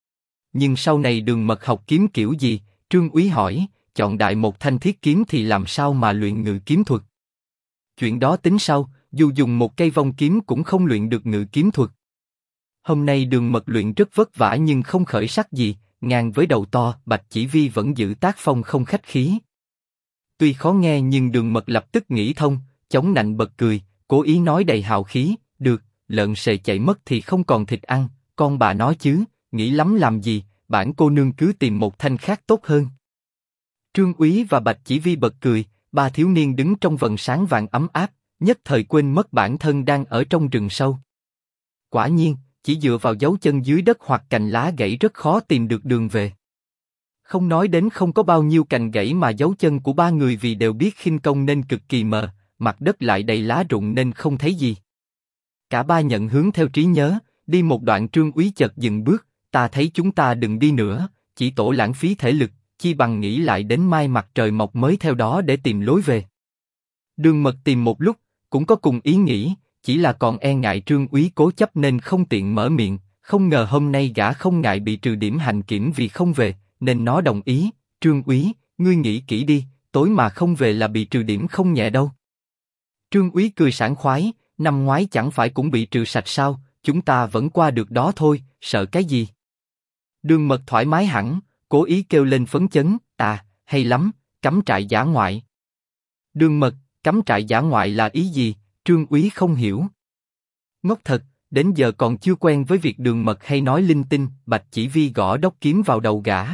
Nhưng sau này Đường Mật học kiếm kiểu gì? Trương Úy hỏi, chọn đại một thanh thiết kiếm thì làm sao mà luyện ngự kiếm thuật? Chuyện đó tính sau, dù dùng một cây vong kiếm cũng không luyện được ngự kiếm thuật. Hôm nay Đường Mật luyện rất vất vả nhưng không khởi sắc gì, ngang với đầu to, Bạch Chỉ Vi vẫn giữ tác phong không khách khí. Tuy khó nghe nhưng Đường Mật lập tức nghĩ thông, chống nạnh bật cười, cố ý nói đầy hào khí, được, lợn sề chạy mất thì không còn thịt ăn, con bà nói chứ, nghĩ lắm làm gì, bản cô nương cứ tìm một thanh khác tốt hơn. Trương Úy và Bạch Chỉ Vi bật cười, ba thiếu niên đứng trong vầng sáng vàng ấm áp, nhất thời quên mất bản thân đang ở trong rừng sâu. Quả nhiên, chỉ dựa vào dấu chân dưới đất hoặc cành lá gãy rất khó tìm được đường về. Không nói đến không có bao nhiêu cành gãy mà dấu chân của ba người vì đều biết khinh công nên cực kỳ mờ, mặt đất lại đầy lá rụng nên không thấy gì. Cả ba nhận hướng theo trí nhớ, đi một đoạn Trương Úy chợt dừng bước, ta thấy chúng ta đừng đi nữa, chỉ tổ lãng phí thể lực, chi bằng nghĩ lại đến mai mặt trời mọc mới theo đó để tìm lối về. Đường Mật tìm một lúc, cũng có cùng ý nghĩ, chỉ là còn e ngại Trương Úy cố chấp nên không tiện mở miệng, không ngờ hôm nay gã không ngại bị trừ điểm hành kiểm vì không về, nên nó đồng ý, Trương Úy, ngươi nghĩ kỹ đi, tối mà không về là bị trừ điểm không nhẹ đâu. Trương Úy cười sảng khoái, năm ngoái chẳng phải cũng bị trừ sạch sao, chúng ta vẫn qua được đó thôi, sợ cái gì. Đường Mật thoải mái hẳn, cố ý kêu lên phấn chấn, hay lắm, cắm trại dã ngoại. Đường Mật, cắm trại dã ngoại là ý gì? Trương Úy không hiểu. Ngốc thật, đến giờ còn chưa quen với việc Đường Mật hay nói linh tinh, Bạch Chỉ Vi gõ đốc kiếm vào đầu gã.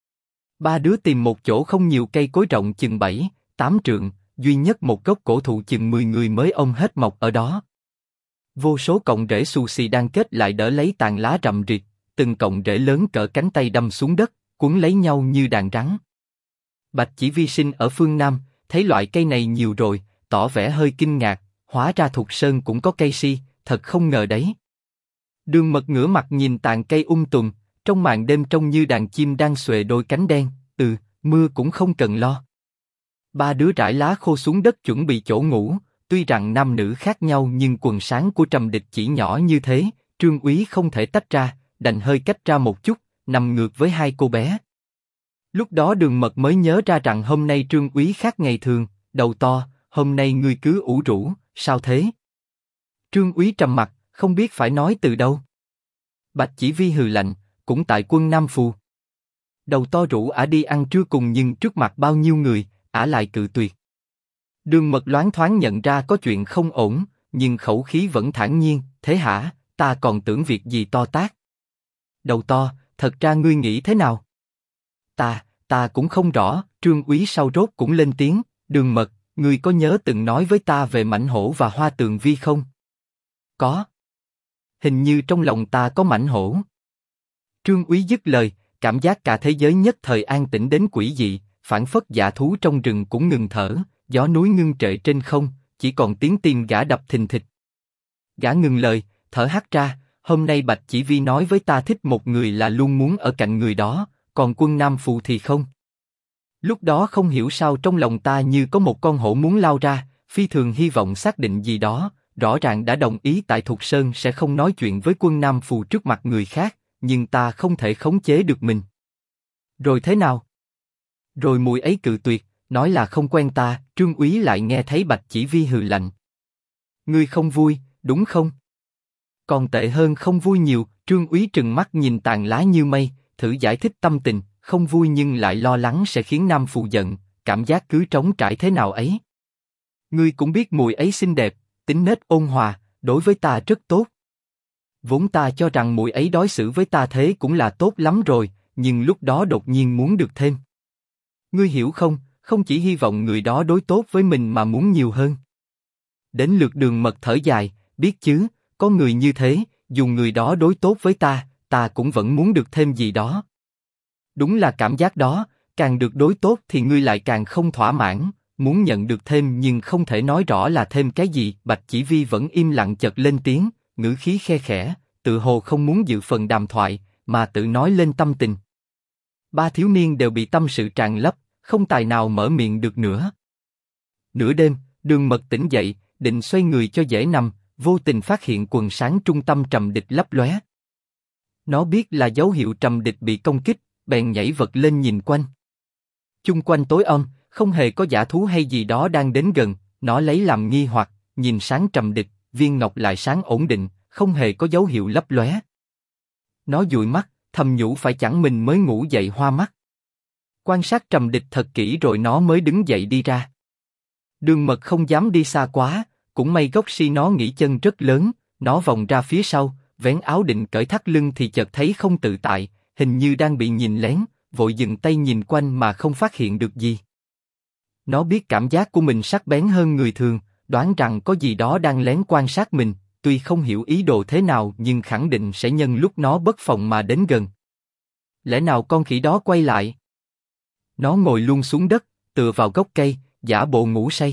Ba đứa tìm một chỗ không nhiều cây cối rộng chừng 7-8 trượng, duy nhất một gốc cổ thụ chừng 10 người mới ôm hết mọc ở đó. Vô số cọng rễ xù xì đang kết lại đỡ lấy tàn lá rậm rịt, từng cọng rễ lớn cỡ cánh tay đâm xuống đất, cuốn lấy nhau như đàn rắn. Bạch Chỉ Vi sinh ở phương Nam, thấy loại cây này nhiều rồi, tỏ vẻ hơi kinh ngạc, hóa ra Thục Sơn cũng có cây si, thật không ngờ đấy. Đường Mật ngửa mặt nhìn tàn cây tùm, trong màn đêm trông như đàn chim đang xuề đôi cánh đen, mưa cũng không cần lo. Ba đứa rải lá khô xuống đất chuẩn bị chỗ ngủ, tuy rằng nam nữ khác nhau nhưng quần sáng của Trầm Địch chỉ nhỏ như thế, Trương Úy không thể tách ra, đành hơi cách ra một chút, nằm ngược với hai cô bé. Lúc đó Đường Mật mới nhớ ra rằng hôm nay Trương Úy khác ngày thường, đầu to, hôm nay ngươi cứ ủ rũ, sao thế? Trương Úy trầm mặt, không biết phải nói từ đâu. Bạch Chỉ Vi hừ lạnh, cũng tại quân Nam Phù. Đầu to rủ ả đi ăn trưa cùng nhưng trước mặt bao nhiêu người, ả lại cự tuyệt. Đường Mật loáng thoáng nhận ra có chuyện không ổn, nhưng khẩu khí vẫn thản nhiên, thế hả, ta còn tưởng việc gì to tát. Đầu to, thật ra ngươi nghĩ thế nào? Ta cũng không rõ, Trương Úy sau rốt cũng lên tiếng, Đường Mật, ngươi có nhớ từng nói với ta về Mãnh Hổ và Hoa Tường Vi không? Có. Hình như trong lòng ta có Mãnh Hổ. Trương Úy dứt lời, cảm giác cả thế giới nhất thời an tĩnh đến quỷ dị, phảng phất dã thú trong rừng cũng ngừng thở, Gió núi ngưng trệ trên không, chỉ còn tiếng tim gã đập thình thịch. Gã ngừng lời, thở hắt ra, hôm nay Bạch Chỉ Vi nói với ta thích một người là luôn muốn ở cạnh người đó, còn Quân Nam Phù thì không. Lúc đó không hiểu sao trong lòng ta như có một con hổ muốn lao ra, phi thường hy vọng xác định gì đó, rõ ràng đã đồng ý tại Thục Sơn sẽ không nói chuyện với Quân Nam Phù trước mặt người khác, nhưng ta không thể khống chế được mình. Rồi thế nào? Rồi mùi ấy cự tuyệt, nói là không quen ta, Trương Úy lại nghe thấy Bạch Chỉ Vi hừ lạnh. Ngươi không vui, đúng không? Còn tệ hơn không vui nhiều, Trương Úy trừng mắt nhìn tàn lá như mây, thử giải thích tâm tình, không vui nhưng lại lo lắng sẽ khiến Nam Phù giận, cảm giác cứ trống trải thế nào ấy. Ngươi cũng biết mùi ấy xinh đẹp, tính nết ôn hòa, đối với ta rất tốt. Vốn ta cho rằng mùi ấy đối xử với ta thế cũng là tốt lắm rồi, nhưng lúc đó đột nhiên muốn được thêm. Ngươi hiểu không, không chỉ hy vọng người đó đối tốt với mình mà muốn nhiều hơn. Đến lượt Đường Mật thở dài, biết chứ, có người như thế, dù người đó đối tốt với ta cũng vẫn muốn được thêm gì đó. Đúng là cảm giác đó, càng được đối tốt thì ngươi lại càng không thỏa mãn, muốn nhận được thêm nhưng không thể nói rõ là thêm cái gì. Bạch Chỉ Vi vẫn im lặng chợt lên tiếng, ngữ khí khe khẽ, tự hồ không muốn dự phần đàm thoại, mà tự nói lên tâm tình. Ba thiếu niên đều bị tâm sự tràn lấp, không tài nào mở miệng được nữa. Nửa đêm, Đường Mật tỉnh dậy, định xoay người cho dễ nằm, vô tình phát hiện quần sáng trung tâm Trầm Địch lấp lóe. Nó biết là dấu hiệu Trầm Địch bị công kích, bèn nhảy vật lên nhìn quanh. Chung quanh tối om, không hề có dã thú hay gì đó đang đến gần. Nó lấy làm nghi hoặc, nhìn sáng Trầm Địch, viên ngọc lại sáng ổn định, không hề có dấu hiệu lấp lóe. Nó dụi mắt, thầm nhủ phải chẳng mình mới ngủ dậy hoa mắt. Quan sát Trầm Địch thật kỹ rồi nó mới đứng dậy đi ra. Đường Mật không dám đi xa quá, cũng may gốc si nó nghỉ chân rất lớn, nó vòng ra phía sau, vén áo định cởi thắt lưng thì chợt thấy không tự tại, hình như đang bị nhìn lén, vội dừng tay nhìn quanh mà không phát hiện được gì. Nó biết cảm giác của mình sắc bén hơn người thường, đoán rằng có gì đó đang lén quan sát mình, tuy không hiểu ý đồ thế nào nhưng khẳng định sẽ nhân lúc nó bất phòng mà đến gần. Lẽ nào con khỉ đó quay lại? Nó ngồi luôn xuống đất, tựa vào gốc cây, giả bộ ngủ say.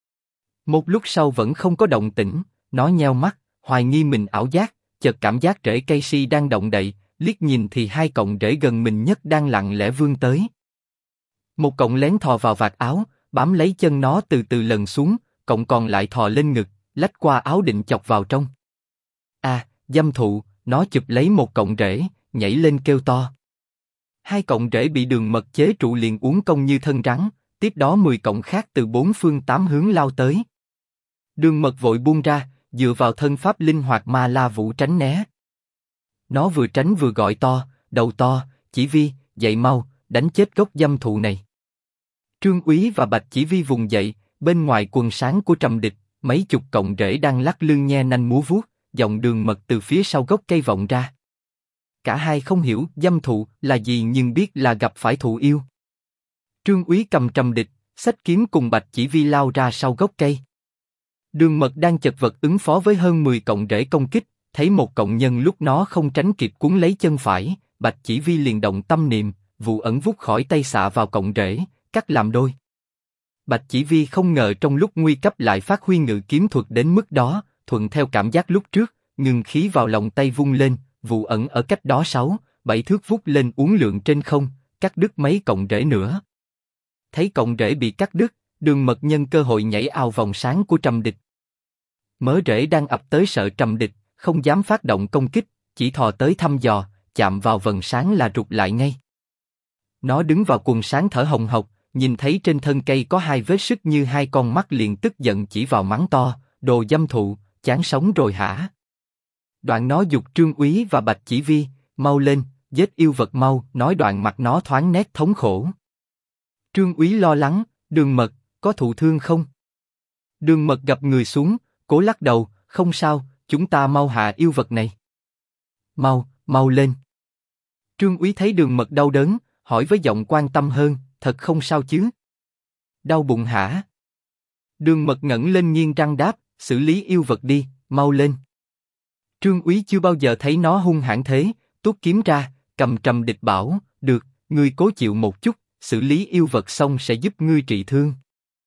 Một lúc sau vẫn không có động tĩnh, nó nheo mắt, hoài nghi mình ảo giác, chợt cảm giác rễ cây si đang động đậy, liếc nhìn thì hai cọng rễ gần mình nhất đang lặng lẽ vươn tới. Một cọng lén thò vào vạt áo, bám lấy chân nó từ từ lần xuống, cọng còn lại thò lên ngực, lách qua áo định chọc vào trong. À, dâm thụ, nó chụp lấy một cọng rễ, nhảy lên kêu to. Hai cọng rễ bị Đường Mật chế trụ liền uốn cong như thân rắn, tiếp đó 10 cọng khác từ bốn phương tám hướng lao tới. Đường Mật vội buông ra, dựa vào thân pháp linh hoạt Ma La Vũ tránh né. Nó vừa tránh vừa gọi to, đầu to, Chỉ Vi, dậy mau, đánh chết gốc dâm thụ này. Trương Úy và Bạch Chỉ Vi vùng dậy, bên ngoài quần sáng của Trầm Địch, mấy chục cọng rễ đang lắc lư nhe nanh múa vuốt, giọng Đường Mật từ phía sau gốc cây vọng ra. Cả hai không hiểu dâm thụ là gì nhưng biết là gặp phải thụ yêu. Trương Úy cầm Trầm Địch, xách kiếm cùng Bạch Chỉ Vi lao ra sau gốc cây. Đường Mật đang chật vật ứng phó với hơn 10 cọng rễ công kích, thấy một cọng nhân lúc nó không tránh kịp cuốn lấy chân phải, Bạch Chỉ Vi liền động tâm niệm, vụ ẩn vút khỏi tay xạ vào cọng rễ, cắt làm đôi. Bạch Chỉ Vi không ngờ trong lúc nguy cấp lại phát huy ngự kiếm thuật đến mức đó, thuận theo cảm giác lúc trước, ngừng khí vào lòng tay vung lên, vụ ẩn ở cách đó 6-7 thước vút lên uốn lượn trên không, cắt đứt mấy cọng rễ nữa. Thấy cọng rễ bị cắt đứt, Đường Mật nhân cơ hội nhảy ao vòng sáng của Trầm Địch. Mớ rễ đang ập tới sợ Trầm Địch, không dám phát động công kích, chỉ thò tới thăm dò, chạm vào vầng sáng là rụt lại ngay. Nó đứng vào quần sáng thở hồng hộc, nhìn thấy trên thân cây có hai vết sứt như hai con mắt liền tức giận chỉ vào mắng to, đồ dâm thụ, chán sống rồi hả? Đoạn nó giục Trương Úy và Bạch Chỉ Vi, mau lên, giết yêu vật mau, nói đoạn mặt nó thoáng nét thống khổ. Trương Úy lo lắng, Đường Mật, có thụ thương không? Đường Mật gập người xuống, cố lắc đầu, không sao, chúng ta mau hạ yêu vật này. Mau, mau lên. Trương Úy thấy Đường Mật đau đớn, hỏi với giọng quan tâm hơn, thật không sao chứ? Đau bụng hả? Đường Mật ngẩng lên nghiêng răng đáp, xử lý yêu vật đi, mau lên. Trương Úy chưa bao giờ thấy nó hung hãn thế, tuốt kiếm ra, cầm Trầm Địch bảo, được, ngươi cố chịu một chút, xử lý yêu vật xong sẽ giúp ngươi trị thương.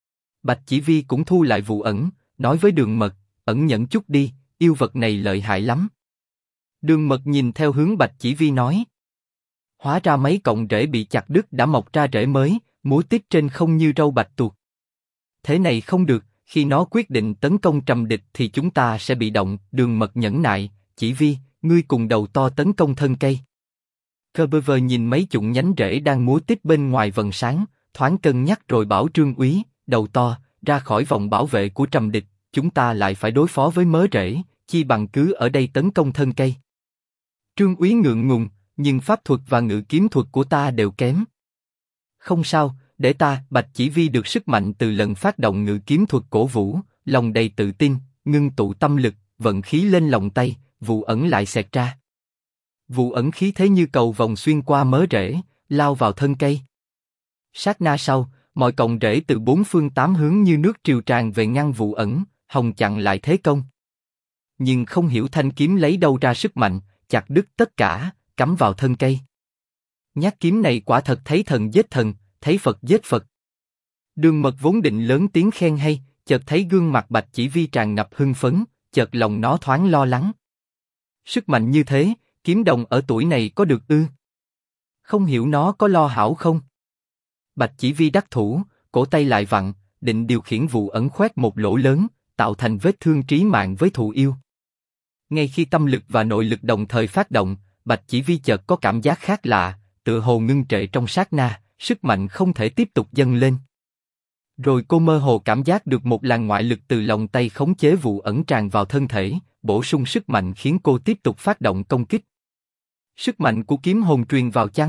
Bạch Chỉ Vi cũng thu lại vụ ẩn, nói với Đường Mật, ẩn nhẫn chút đi, yêu vật này lợi hại lắm. Đường Mật nhìn theo hướng Bạch Chỉ Vi nói. Hóa ra mấy cọng rễ bị chặt đứt đã mọc ra rễ mới, múa tiếp trên không như râu bạch tuộc. Thế này không được, khi nó quyết định tấn công Trầm Địch thì chúng ta sẽ bị động. Đường Mật nhẫn nại, Chỉ Vi, ngươi cùng Đầu To tấn công thân cây. Cơ bơ vơ nhìn mấy chụng nhánh rễ đang múa tiếp bên ngoài vầng sáng, thoáng cân nhắc rồi bảo Trương Úy, Đầu To, ra khỏi vòng bảo vệ của Trầm Địch, chúng ta lại phải đối phó với mớ rễ, chi bằng cứ ở đây tấn công thân cây. Trương Úy ngượng ngùng, nhưng pháp thuật và ngự kiếm thuật của ta đều kém. Không sao, để ta. Bạch Chỉ Vi được sức mạnh từ lần phát động ngự kiếm thuật cổ vũ, lòng đầy tự tin, ngưng tụ tâm lực, vận khí lên lòng tay, vụ ẩn lại xẹt ra. Vụ ẩn khí thế như cầu vòng xuyên qua mớ rễ, lao vào thân cây. Sát na sau, mọi cọng rễ từ bốn phương tám hướng như nước triều tràn về ngăn vụ ẩn, hòng chặn lại thế công. Nhưng không hiểu thanh kiếm lấy đâu ra sức mạnh, chặt đứt tất cả, cắm vào thân cây. Nhát kiếm này quả thật thấy thần giết thần, thấy Phật giết Phật. Đường Mật vốn định lớn tiếng khen hay, chợt thấy gương mặt Bạch Chỉ Vi tràn ngập hưng phấn, chợt lòng nó thoáng lo lắng. Sức mạnh như thế, kiếm đồng ở tuổi này có được ư? Không hiểu nó có lo hảo không? Bạch Chỉ Vi đắc thủ, cổ tay lại vặn, định điều khiển vụ ẩn khoét một lỗ lớn, tạo thành vết thương trí mạng với thụ yêu. Ngay khi tâm lực và nội lực đồng thời phát động, Bạch Chỉ Vi chợt có cảm giác khác lạ, tựa hồ ngưng trệ trong sát na, sức mạnh không thể tiếp tục dâng lên. Rồi cô mơ hồ cảm giác được một làn ngoại lực từ lòng tay khống chế vụ ẩn tràn vào thân thể, bổ sung sức mạnh khiến cô tiếp tục phát động công kích. Sức mạnh của kiếm hồn truyền vào chăng?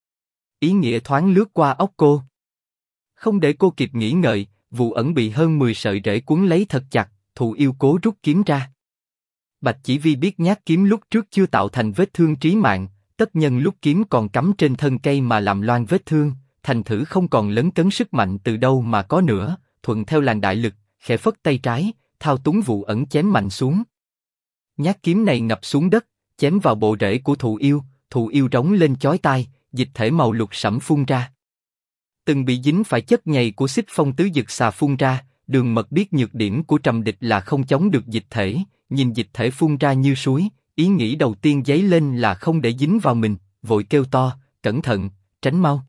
Ý nghĩa thoáng lướt qua óc cô. Không để cô kịp nghĩ ngợi, vụ ẩn bị hơn 10 sợi rễ cuốn lấy thật chặt, thụ yêu cố rút kiếm ra. Bạch Chỉ Vi biết nhát kiếm lúc trước chưa tạo thành vết thương trí mạng, tất nhân lúc kiếm còn cắm trên thân cây mà làm loang vết thương, thành thử không còn lấn cấn sức mạnh từ đâu mà có nữa, thuận theo làn đại lực, khẽ phất tay trái, thao túng vụ ẩn chém mạnh xuống. Nhát kiếm này ngập xuống đất, chém vào bộ rễ của thụ yêu rống lên chói tai, dịch thể màu lục sẫm phun ra. Từng bị dính phải chất nhầy của xích phong tứ dực xà phun ra, Đường Mật biết nhược điểm của Trầm Địch là không chống được dịch thể, nhìn dịch thể phun ra như suối, ý nghĩ đầu tiên dấy lên là không để dính vào mình, vội kêu to, cẩn thận, tránh mau.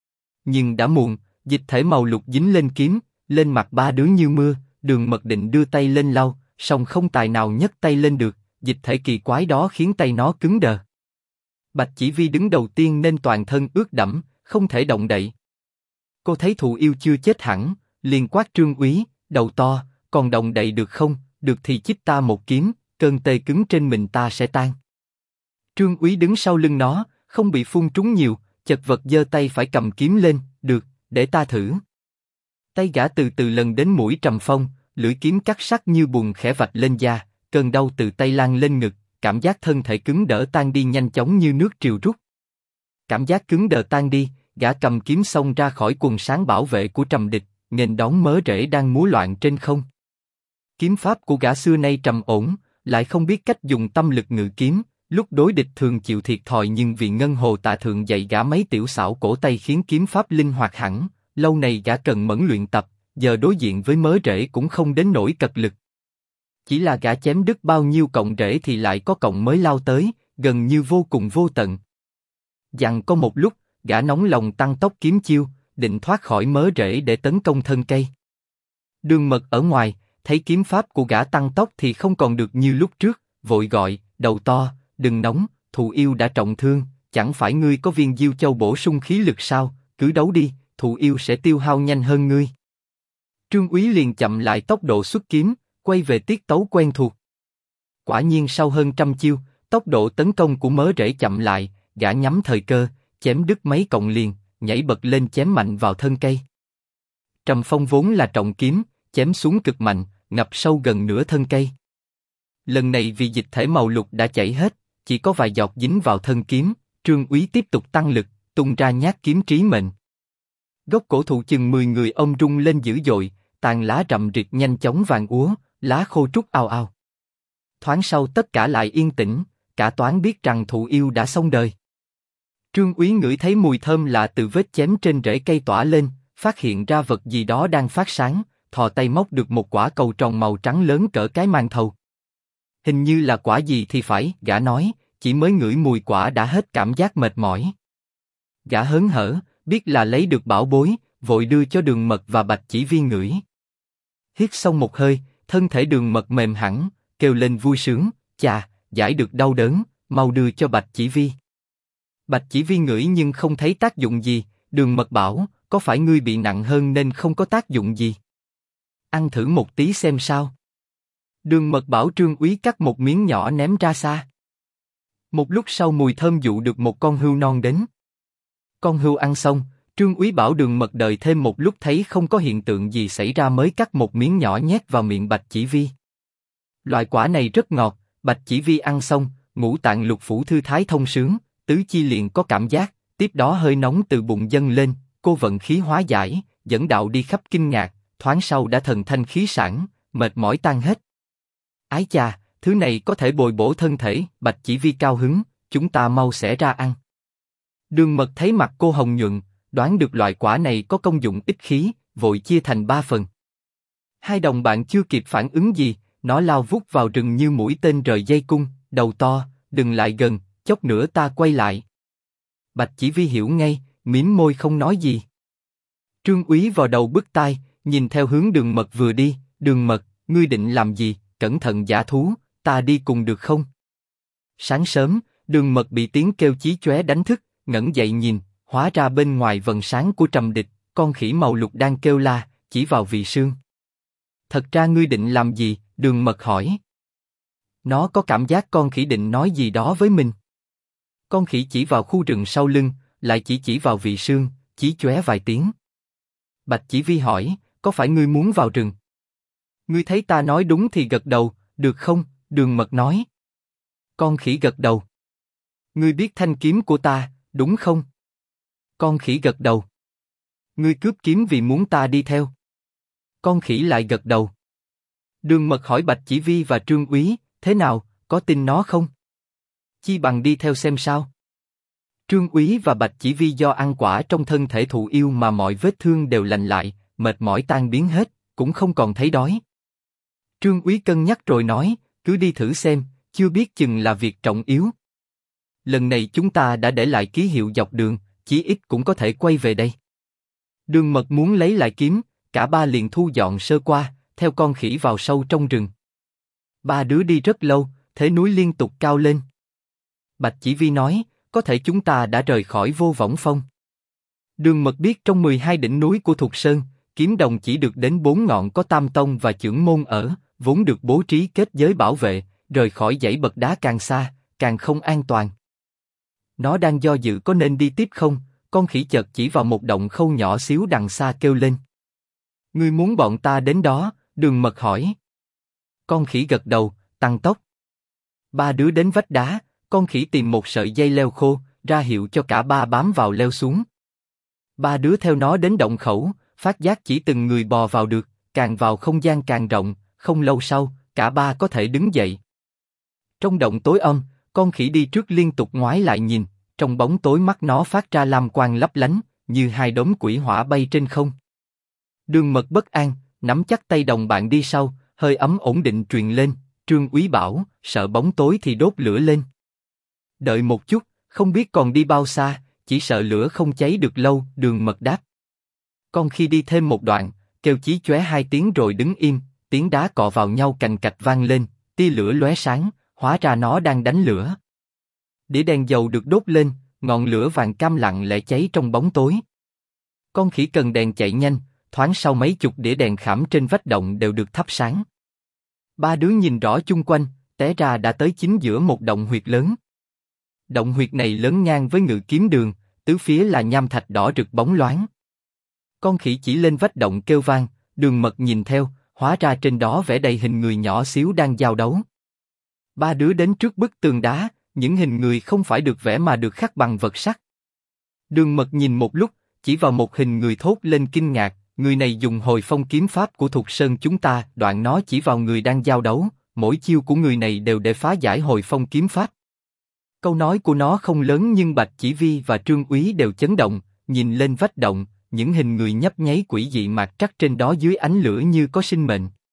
Nhưng đã muộn, dịch thể màu lục dính lên kiếm, lên mặt ba đứa như mưa, Đường Mật định đưa tay lên lau, song không tài nào nhấc tay lên được, dịch thể kỳ quái đó khiến tay nó cứng đờ. Bạch Chỉ Vi đứng đầu tiên nên toàn thân ướt đẫm, không thể động đậy. Cô thấy thụ yêu chưa chết hẳn, liền quát Trương Úy, Đầu To, còn động đậy được không? Được thì chích ta một kiếm, cơn tê cứng trên mình ta sẽ tan. Trương Úy đứng sau lưng nó, không bị phun trúng nhiều, chật vật giơ tay phải cầm kiếm lên, được, để ta thử. Tay gã từ từ lần đến mũi Trầm Phong, lưỡi kiếm cắt sắc như buồn khẽ vạch lên da, cơn đau từ tay lan lên ngực, cảm giác thân thể cứng đỡ tan đi nhanh chóng như nước triều rút. Cảm giác cứng đờ tan đi, gã cầm kiếm xông ra khỏi quần sáng bảo vệ của Trầm Địch, nghênh đón mớ rễ đang múa loạn trên không. Kiếm pháp của gã xưa nay trầm ổn, lại không biết cách dùng tâm lực ngự kiếm, lúc đối địch thường chịu thiệt thòi nhưng vì Ngân Hồ Tạ Thượng dạy gã mấy tiểu xảo cổ tay khiến kiếm pháp linh hoạt hẳn, lâu này gã cần mẫn luyện tập, giờ đối diện với mớ rễ cũng không đến nỗi cật lực. Chỉ là gã chém đứt bao nhiêu cọng rễ thì lại có cọng mới lao tới, gần như vô cùng vô tận. Dằn có một lúc, gã nóng lòng tăng tốc kiếm chiêu, định thoát khỏi mớ rễ để tấn công thân cây. Đường Mật ở ngoài, thấy kiếm pháp của gã tăng tốc thì không còn được như lúc trước, vội gọi, Đầu To, đừng nóng, thụ yêu đã trọng thương, chẳng phải ngươi có viên diêu châu bổ sung khí lực sao, cứ đấu đi, thụ yêu sẽ tiêu hao nhanh hơn ngươi. Trương Úy liền chậm lại tốc độ xuất kiếm, quay về tiết tấu quen thuộc. Quả nhiên sau hơn trăm chiêu, tốc độ tấn công của mớ rễ chậm lại, gã nhắm thời cơ, chém đứt mấy cọng liền, nhảy bật lên chém mạnh vào thân cây. Trầm Phong vốn là trọng kiếm, chém xuống cực mạnh, ngập sâu gần nửa thân cây. Lần này vì dịch thể màu lục đã chảy hết, chỉ có vài giọt dính vào thân kiếm, Trương Úy tiếp tục tăng lực, tung ra nhát kiếm trí mệnh. Gốc cổ thụ chừng 10 người ông rung lên dữ dội, tàn lá rậm rịt nhanh chóng vàng úa, lá khô trút ào ào. Thoáng sau tất cả lại yên tĩnh, cả toán biết rằng thụ yêu đã xong đời. Trương Úy ngửi thấy mùi thơm lạ từ vết chém trên rễ cây tỏa lên, phát hiện ra vật gì đó đang phát sáng, thò tay móc được một quả cầu tròn màu trắng lớn cỡ cái màn thầu. Hình như là quả gì thì phải, gã nói, chỉ mới ngửi mùi quả đã hết cảm giác mệt mỏi. Gã hớn hở, biết là lấy được bảo bối, vội đưa cho Đường Mật và Bạch Chỉ Vi ngửi. Hít xong một hơi, thân thể Đường Mật mềm hẳn, kêu lên vui sướng, chà, giải được đau đớn, mau đưa cho Bạch Chỉ Vi. Bạch Chỉ Vi ngửi nhưng không thấy tác dụng gì, Đường Mật bảo, có phải ngươi bị nặng hơn nên không có tác dụng gì? Ăn thử một tí xem sao. Đường Mật bảo Trương Úy cắt một miếng nhỏ ném ra xa. Một lúc sau mùi thơm dụ được một con hươu non đến. Con hươu ăn xong, Trương Úy bảo Đường Mật đợi thêm một lúc thấy không có hiện tượng gì xảy ra mới cắt một miếng nhỏ nhét vào miệng Bạch Chỉ Vi. Loại quả này rất ngọt, Bạch Chỉ Vi ăn xong, ngũ tạng lục phủ thư thái thông sướng, tứ chi liền có cảm giác, tiếp đó hơi nóng từ bụng dâng lên, cô vận khí hóa giải, dẫn đạo đi khắp kinh ngạc, thoáng sau đã thần thanh khí sảng, mệt mỏi tan hết. Ái chà, thứ này có thể bồi bổ thân thể, Bạch Chỉ Vi cao hứng, chúng ta mau xẻ ra ăn. Đường Mật thấy mặt cô hồng nhuận, đoán được loại quả này có công dụng ích khí, vội chia thành 3 phần. Hai đồng bạn chưa kịp phản ứng gì, nó lao vút vào rừng như mũi tên rời dây cung, đầu to, đừng lại gần, chốc nữa ta quay lại. Bạch Chỉ Vi hiểu ngay, mím môi không nói gì. Trương Úy vào đầu bứt tai, nhìn theo hướng Đường Mật vừa đi, Đường Mật, ngươi định làm gì, cẩn thận dã thú, ta đi cùng được không? Sáng sớm, Đường Mật bị tiếng kêu chí chóe đánh thức, ngẩng dậy nhìn, hóa ra bên ngoài vầng sáng của Trầm Địch, con khỉ màu lục đang kêu la, chỉ vào Vị Sương. Thật ra ngươi định làm gì? Đường Mật hỏi. Nó có cảm giác con khỉ định nói gì đó với mình. Con khỉ chỉ vào khu rừng sau lưng, lại chỉ vào Vị Sương, chí chóe vài tiếng. Bạch Chỉ Vi hỏi, có phải ngươi muốn vào rừng? Ngươi thấy ta nói đúng thì gật đầu, được không? Đường Mật nói. Con khỉ gật đầu. Ngươi biết thanh kiếm của ta, đúng không? Con khỉ gật đầu. Ngươi cướp kiếm vì muốn ta đi theo. Con khỉ lại gật đầu. Đường Mật hỏi Bạch Chỉ Vi và Trương Úy, thế nào, có tin nó không? Chi bằng đi theo xem sao. Trương Úy và Bạch Chỉ Vi do ăn quả trong thân thể thụ yêu mà mọi vết thương đều lành lại, mệt mỏi tan biến hết, cũng không còn thấy đói. Trương Úy cân nhắc rồi nói, cứ đi thử xem, chưa biết chừng là việc trọng yếu. Lần này chúng ta đã để lại ký hiệu dọc đường, chí ít cũng có thể quay về đây. Đường Mật muốn lấy lại kiếm, cả ba liền thu dọn sơ qua, theo con khỉ vào sâu trong rừng. Ba đứa đi rất lâu, thế núi liên tục cao lên. Bạch Chỉ Vi nói, có thể chúng ta đã rời khỏi Vô Võng Phong. Đường Mật biết trong 12 đỉnh núi của Thục Sơn, kiếm đồng chỉ được đến 4 ngọn có Tam Tông và Chưởng Môn ở, vốn được bố trí kết giới bảo vệ, rời khỏi dãy bậc đá càng xa, càng không an toàn. Nó đang do dự có nên đi tiếp không, con khỉ chợt chỉ vào một động khâu nhỏ xíu đằng xa kêu lên. Ngươi muốn bọn ta đến đó? Đường Mật hỏi. Con khỉ gật đầu, tăng tốc. Ba đứa đến vách đá, con khỉ tìm một sợi dây leo khô, ra hiệu cho cả ba bám vào leo xuống. Ba đứa theo nó đến động khẩu, phát giác chỉ từng người bò vào được, càng vào không gian càng rộng, không lâu sau, cả ba có thể đứng dậy. Trong động tối âm, con khỉ đi trước liên tục ngoái lại nhìn, trong bóng tối mắt nó phát ra lam quang lấp lánh, như hai đốm quỷ hỏa bay trên không. Đường Mật bất an, nắm chắc tay đồng bạn đi sau, hơi ấm ổn định truyền lên, Trương Úy bảo, sợ bóng tối thì đốt lửa lên. Đợi một chút, không biết còn đi bao xa, chỉ sợ lửa không cháy được lâu, Đường Mật đáp. Con khi đi thêm một đoạn, kêu chí chóe 2 tiếng rồi đứng im, tiếng đá cọ vào nhau cành cạch vang lên, tia lửa lóe sáng, hóa ra nó đang đánh lửa. Đĩa đèn dầu được đốt lên, ngọn lửa vàng cam lặng lẽ cháy trong bóng tối. Con khỉ cần đèn chạy nhanh, thoáng sau mấy chục đĩa đèn khảm trên vách động đều được thắp sáng. Ba đứa nhìn rõ chung quanh, té ra đã tới chính giữa một động huyệt lớn. Động huyệt này lớn ngang với Ngự Kiếm Đường, tứ phía là nham thạch đỏ rực bóng loáng. Con khỉ chỉ lên vách động kêu vang, Đường Mật nhìn theo, hóa ra trên đó vẽ đầy hình người nhỏ xíu đang giao đấu. Ba đứa đến trước bức tường đá, những hình người không phải được vẽ mà được khắc bằng vật sắt. Đường Mật nhìn một lúc, chỉ vào một hình người thốt lên kinh ngạc, người này dùng Hồi Phong kiếm pháp của Thục Sơn chúng ta, đoạn nó chỉ vào người đang giao đấu, mỗi chiêu của người này đều để phá giải Hồi Phong kiếm pháp. Câu nói của nó không lớn nhưng Bạch Chỉ Vi và Trương Úy đều chấn động, nhìn lên vách động, những hình người nhấp nháy quỷ dị mạt trắc trên đó dưới ánh lửa như có sinh mệnh.